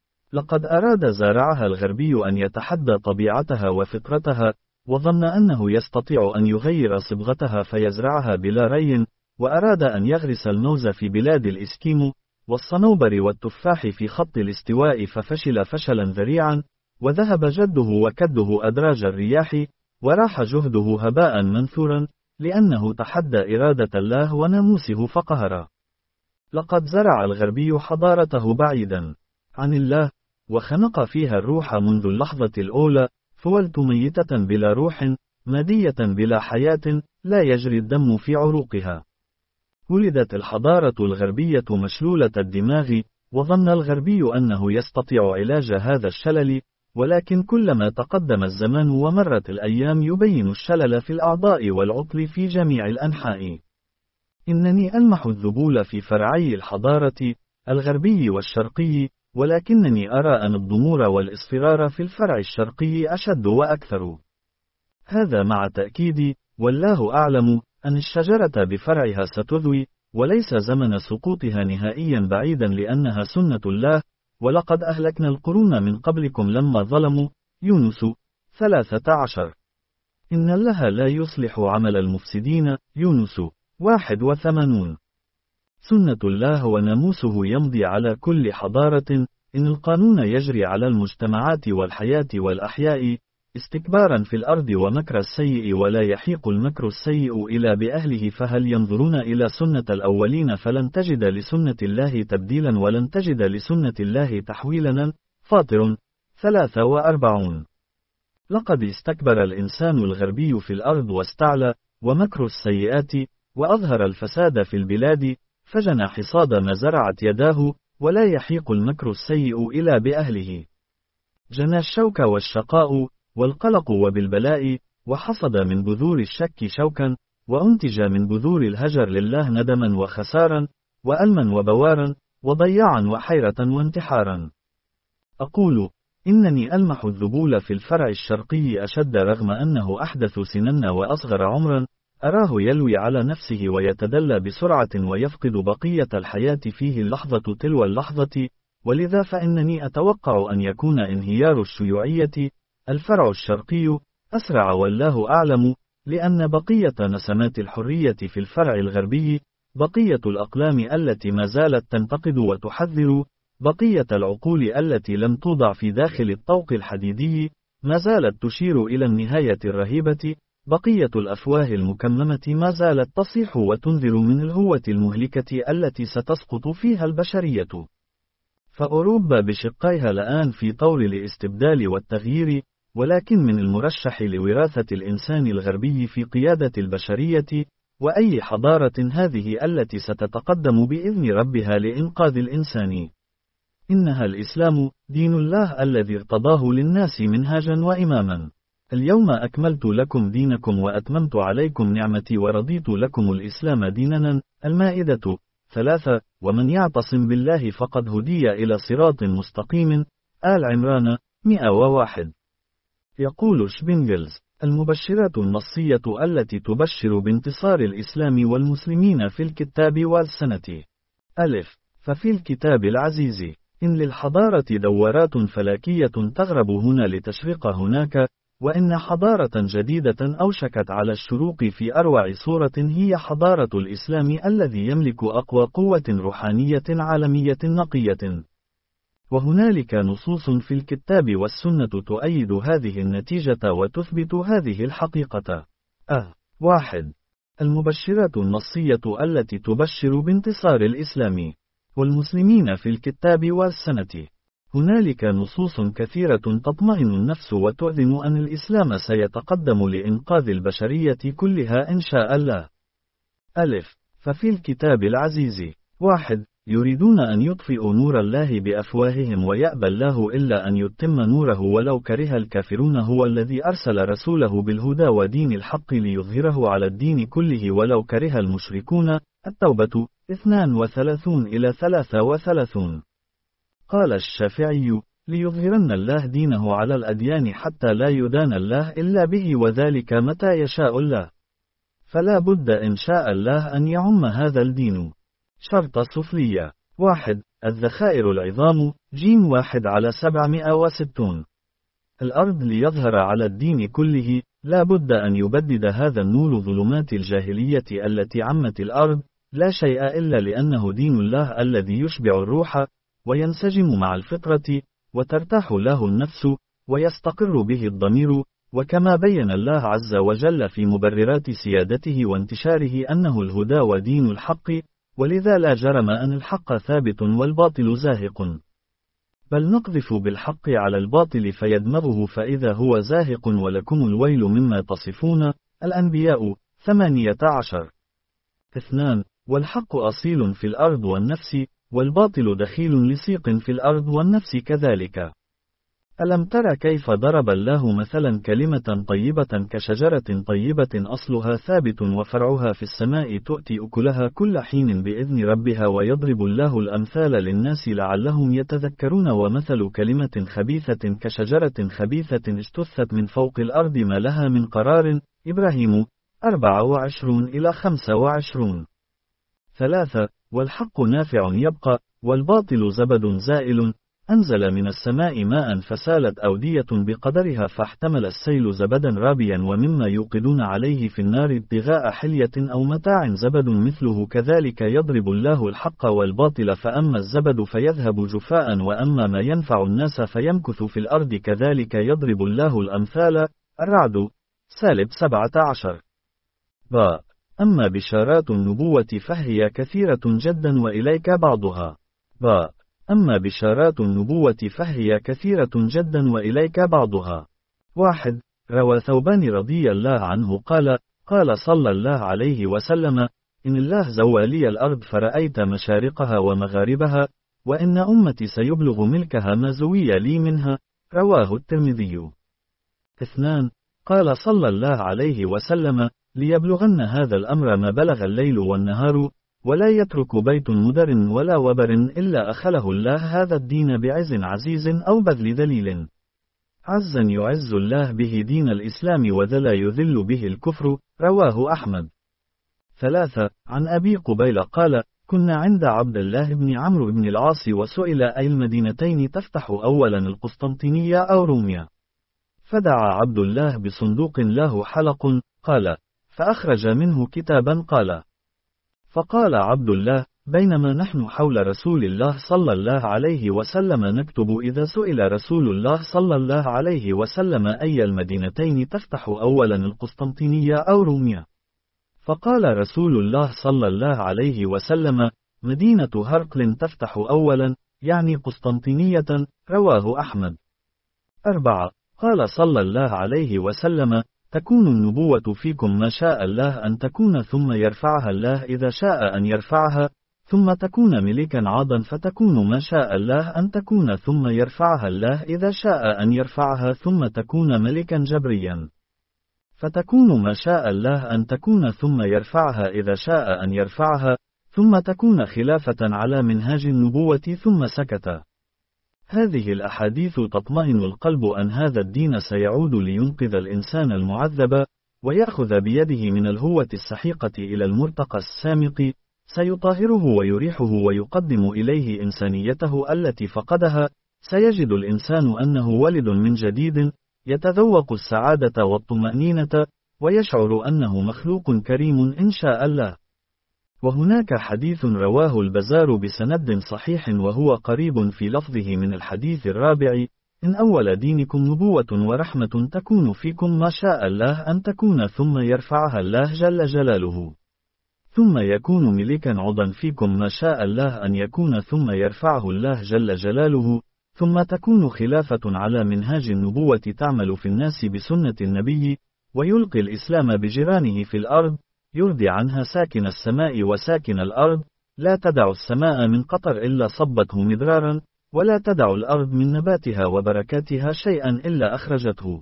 لقد أراد زارعها الغربي أن يتحدى طبيعتها وفطرتها، وظن أنه يستطيع أن يغير صبغتها فيزرعها بلا ري، وأراد أن يغرس الموز في بلاد الإسكيمو، والصنوبر والتفاح في خط الاستواء ففشل فشلا ذريعا، وذهب جده وكده أدراج الرياح، وراح جهده هباء منثورا، لأنه تحدى إرادة الله وناموسه فقهر. لقد زرع الغربي حضارته بعيدا عن الله، وخنق فيها الروح منذ اللحظة الأولى، فولت ميتة بلا روح، مادية بلا حياة، لا يجري الدم في عروقها. ولدت الحضارة الغربية مشلولة الدماغ، وظن الغربي أنه يستطيع علاج هذا الشلل، ولكن كلما تقدم الزمان ومرت الأيام يبين الشلل في الأعضاء والعطل في جميع الأنحاء. إنني ألمح الذبول في فرعي الحضارة الغربي والشرقي، ولكنني أرى أن الضمور والإصفرار في الفرع الشرقي أشد وأكثر. هذا مع تأكيد، والله أعلم، أن الشجرة بفرعها ستذوي، وليس زمن سقوطها نهائيا بعيدا لأنها سنة الله، ولقد أهلكنا القرون من قبلكم لما ظلموا. يونس ثلاثة عشر. إن الله لا يصلح عمل المفسدين. يونس واحد وثمانون. سنة الله وناموسه يمضي على كل حضارة، إن القانون يجري على المجتمعات والحياة والأحياء، استكبارا في الأرض ومكر السيء، ولا يحيق المكر السيء إلا بأهله، فهل ينظرون إلى سنة الأولين فلن تجد لسنة الله تبديلا ولن تجد لسنة الله تحويلا. فاطر ثلاثة وأربعون. لقد استكبر الإنسان الغربي في الأرض واستعلى، ومكر السيئات، وأظهر الفساد في البلاد، فجنى حصاد ما زرعت يداه، ولا يحيق المكر السيء إلا بأهله. جنى الشوك والشقاء والقلق وبالبلاء، وحصد من بذور الشك شوكا، وأنتج من بذور الهجر لله ندما وخسارا، وألما وبوارا، وضياعا وحيرة وانتحارا. أقول إنني ألمح الذبول في الفرع الشرقي أشد، رغم أنه أحدث سنا وأصغر عمرا، أراه يلوي على نفسه ويتدلى بسرعة ويفقد بقية الحياة فيه اللحظة تلو اللحظة، ولذا فإنني أتوقع أن يكون انهيار الشيوعية الفرع الشرقي أسرع، والله أعلم، لأن بقية نسمات الحرية في الفرع الغربي، بقية الأقلام التي ما زالت تنتقد وتحذر، بقية العقول التي لم توضع في داخل الطوق الحديدي، ما زالت تشير إلى النهاية الرهيبة، بقية الأفواه المكممة ما زالت تصيح وتنذر من الهوة المهلكة التي ستسقط فيها البشرية. فأوروبا بشقيها الآن في طور الاستبدال والتغيير، ولكن من المرشح لوراثة الإنسان الغربي في قيادة البشرية، وأي حضارة هذه التي ستتقدم بإذن ربها لإنقاذ الإنسان. إنها الإسلام دين الله الذي ارتضاه للناس منهاجا وإماما. اليوم أكملت لكم دينكم وأتممت عليكم نعمتي ورضيت لكم الإسلام ديننا. المائدة ثلاثة. ومن يعتصم بالله فقد هدي إلى صراط مستقيم. آل عمران مئة وواحد. يقول شبينجلز: المبشرات النصية التي تبشر بانتصار الإسلام والمسلمين في الكتاب والسنة. ألف. ففي الكتاب العزيز إن للحضارة دورات فلكية تغرب هنا لتشرق هناك، وإن حضارة جديدة أوشكت على الشروق في أروع صورة هي حضارة الإسلام الذي يملك أقوى قوة روحانية عالمية نقية. وهنالك نصوص في الكتاب والسنة تؤيد هذه النتيجة وتثبت هذه الحقيقة. أه. واحد. المبشرات النصية التي تبشر بانتصار الإسلام والمسلمين في الكتاب والسنة. هنالك نصوص كثيرة تطمئن النفس وتؤذن أن الإسلام سيتقدم لإنقاذ البشرية كلها إن شاء الله. ألف. ففي الكتاب العزيز. واحد. يريدون أن يطفئوا نور الله بأفواههم ويأبى الله إلا أن يتم نوره ولو كره الكافرون. هو الذي أرسل رسوله بالهدى ودين الحق ليظهره على الدين كله ولو كره المشركون. التوبة اثنان وثلاثون إلى ثلاثة وثلاثون. قال الشافعي: ليظهرن الله دينه على الأديان حتى لا يدان الله إلا به، وذلك متى يشاء الله. فلا بد إن شاء الله أن يعم هذا الدين. شرط سفلية. واحد. الذخائر العظام جيم واحد على سبعمائة وستون. الأرض ليظهر على الدين كله، لا بد أن يبدد هذا النور ظلمات الجاهلية التي عمت الأرض، لا شيء إلا لأنه دين الله الذي يشبع الروح وينسجم مع الفطرة وترتاح له النفس ويستقر به الضمير. وكما بين الله عز وجل في مبررات سيادته وانتشاره أنه الهدى ودين الحق، ولذا لا جرم أن الحق ثابت والباطل زاهق، بل نقذف بالحق على الباطل فيدمغه فإذا هو زاهق ولكم الويل مما تصفون. الأنبياء ثمانية عشر. اثنان. والحق أصيل في الأرض والنفس، والباطل دخيل لصيق في الأرض والنفس كذلك. ألم تر كيف ضرب الله مثلا كلمة طيبة كشجرة طيبة أصلها ثابت وفرعها في السماء تؤتي أكلها كل حين بإذن ربها ويضرب الله الأمثال للناس لعلهم يتذكرون. ومثل كلمة خبيثة كشجرة خبيثة اجتثت من فوق الأرض ما لها من قرار. إبراهيم أربعة وعشرون إلى خمسة وعشرون. ثلاثة. والحق نافع يبقى، والباطل زبد زائل. أنزل من السماء ماء فسالت أودية بقدرها فاحتمل السيل زبدا رابيا ومما يوقدون عليه في النار ابتغاء حلية أو متاع زبد مثله كذلك يضرب الله الحق والباطل فأما الزبد فيذهب جفاء وأما ما ينفع الناس فيمكث في الأرض كذلك يضرب الله الأمثال. الرعد سالب سبعة عشر. باء. أما بشارات النبوة فهي كثيرة جدا وإليك بعضها. باء. أما بشارات النبوة فهي كثيرة جدا وإليك بعضها. واحد. روى ثوبان رضي الله عنه قال: قال صلى الله عليه وسلم: إن الله زوالي الأرض فرأيت مشارقها ومغاربها، وإن أمتي سيبلغ ملكها ما زوي لي منها. رواه الترمذي. اثنان. قال صلى الله عليه وسلم: ليبلغن هذا الأمر ما بلغ الليل والنهار، ولا يترك بيت مدر ولا وبر إلا أخله الله هذا الدين بعز عزيز أو بذل ذليل. عزا يعز الله به دين الإسلام وذلا يذل به الكفر. رواه أحمد. ثلاثة. عن أبي قبيل قال: كنا عند عبد الله بن عمرو بن العاص وسئل أي المدينتين تفتح أولا القسطنطينية أو روميا؟ فدعا عبد الله بصندوق له حلق، قال: فأخرج منه كتابا، قال: فقال عبد الله: بينما نحن حول رسول الله صلى الله عليه وسلم نكتب إذا سئل رسول الله صلى الله عليه وسلم أي المدينتين تفتح أولا القسطنطينية أو روميا؟ فقال رسول الله صلى الله عليه وسلم: مدينة هرقل تفتح أولا، يعني قسطنطينية. رواه أحمد. أربعة. قال صلى الله عليه وسلم: تكون النبوة فيكم ما شاء الله أن تكون ثم يرفعها الله إذا شاء أن يرفعها. ثم تكون ملكا عاضا فتكون ما شاء الله أن تكون ثم يرفعها الله إذا شاء أن يرفعها ثم تكون ملكا جبريا فتكون ما شاء الله أن تكون ثم يرفعها إذا شاء أن يرفعها ثم تكون خلافة على منهاج النبوة ثم سكت. هذه الأحاديث تطمئن القلب أن هذا الدين سيعود لينقذ الإنسان المعذب ويأخذ بيده من الهوة السحيقة إلى المرتقى السامق، سيطهره ويريحه ويقدم إليه إنسانيته التي فقدها، سيجد الإنسان أنه ولد من جديد، يتذوق السعادة والطمأنينة، ويشعر أنه مخلوق كريم إن شاء الله. وهناك حديث رواه البزار بسند صحيح وهو قريب في لفظه من الحديث الرابع: إن أول دينكم نبوة ورحمة تكون فيكم ما شاء الله أن تكون ثم يرفعها الله جل جلاله، ثم يكون ملكا عضا فيكم ما شاء الله أن يكون ثم يرفعه الله جل جلاله، ثم تكون خلافة على منهاج النبوة تعمل في الناس بسنة النبي، ويلقي الإسلام بجيرانه في الأرض، يرضي عنها ساكن السماء وساكن الأرض، لا تدع السماء من قطر إلا صبته مدرارا، ولا تدع الأرض من نباتها وبركاتها شيئا إلا أخرجته.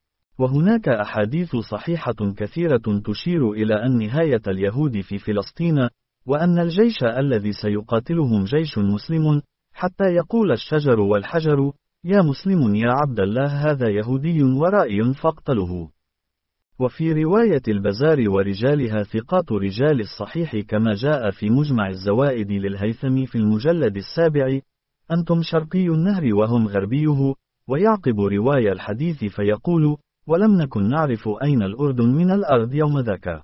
وهناك أحاديث صحيحة كثيرة تشير إلى أن نهاية اليهود في فلسطين، وأن الجيش الذي سيقاتلهم جيش مسلم، حتى يقول الشجر والحجر: يا مسلم يا عبد الله هذا يهودي ورائي فاقتله. وفي رواية البزار ورجالها ثقات رجال الصحيح كما جاء في مجمع الزوائد للهيثمي في المجلد السابع: أنتم شرقي النهر وهم غربيه. ويعقب رواية الحديث فيقول: ولم نكن نعرف أين الأردن من الأرض يوم ذاك.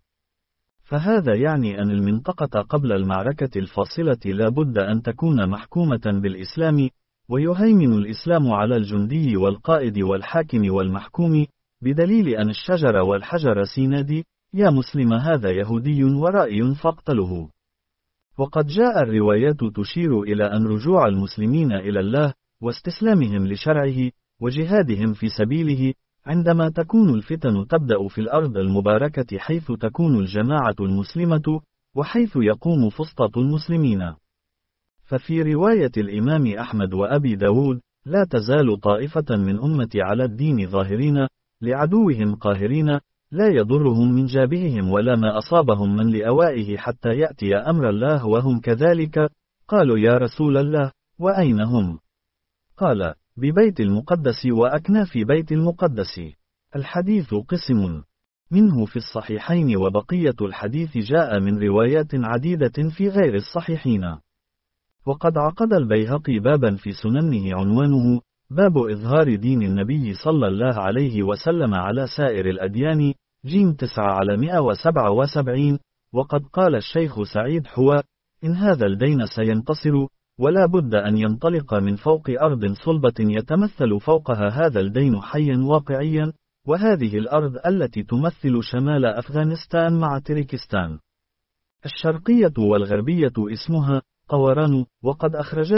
فهذا يعني أن المنطقة قبل المعركة الفاصلة لا بد أن تكون محكومة بالإسلام، ويهيمن الإسلام على الجندي والقائد والحاكم والمحكوم، بدليل أن الشجر والحجر سينادي: يا مسلم هذا يهودي ورائي فاقتله. وقد جاء الروايات تشير إلى أن رجوع المسلمين إلى الله، واستسلامهم لشرعه، وجهادهم في سبيله، عندما تكون الفتن تبدأ في الأرض المباركة حيث تكون الجماعة المسلمة، وحيث يقوم فسطاط المسلمين. ففي رواية الإمام أحمد وأبي داود: لا تزال طائفة من أمتي على الدين ظاهرين، لعدوهم قاهرين، لا يضرهم من جابههم ولا ما أصابهم من لأوائه حتى يأتي أمر الله وهم كذلك. قالوا يا رسول الله وأين هم؟ قال: ببيت المقدس وأكناف بيت المقدس. الحديث قسم منه في الصحيحين، وبقية الحديث جاء من روايات عديدة في غير الصحيحين. وقد عقد البيهقي بابا في سننه عنوانه: باب إظهار دين النبي صلى الله عليه وسلم على سائر الأديان، جيم تسعة على مئة وسبعة وسبعين. وقد قال الشيخ سعيد حوى: إن هذا الدين سينتصر، ولا بد أن ينطلق من فوق أرض صلبة يتمثل فوقها هذا الدين حيا واقعيا، وهذه الأرض التي تمثل شمال أفغانستان مع تركستان الشرقية والغربية اسمها قوران. وقد أخرج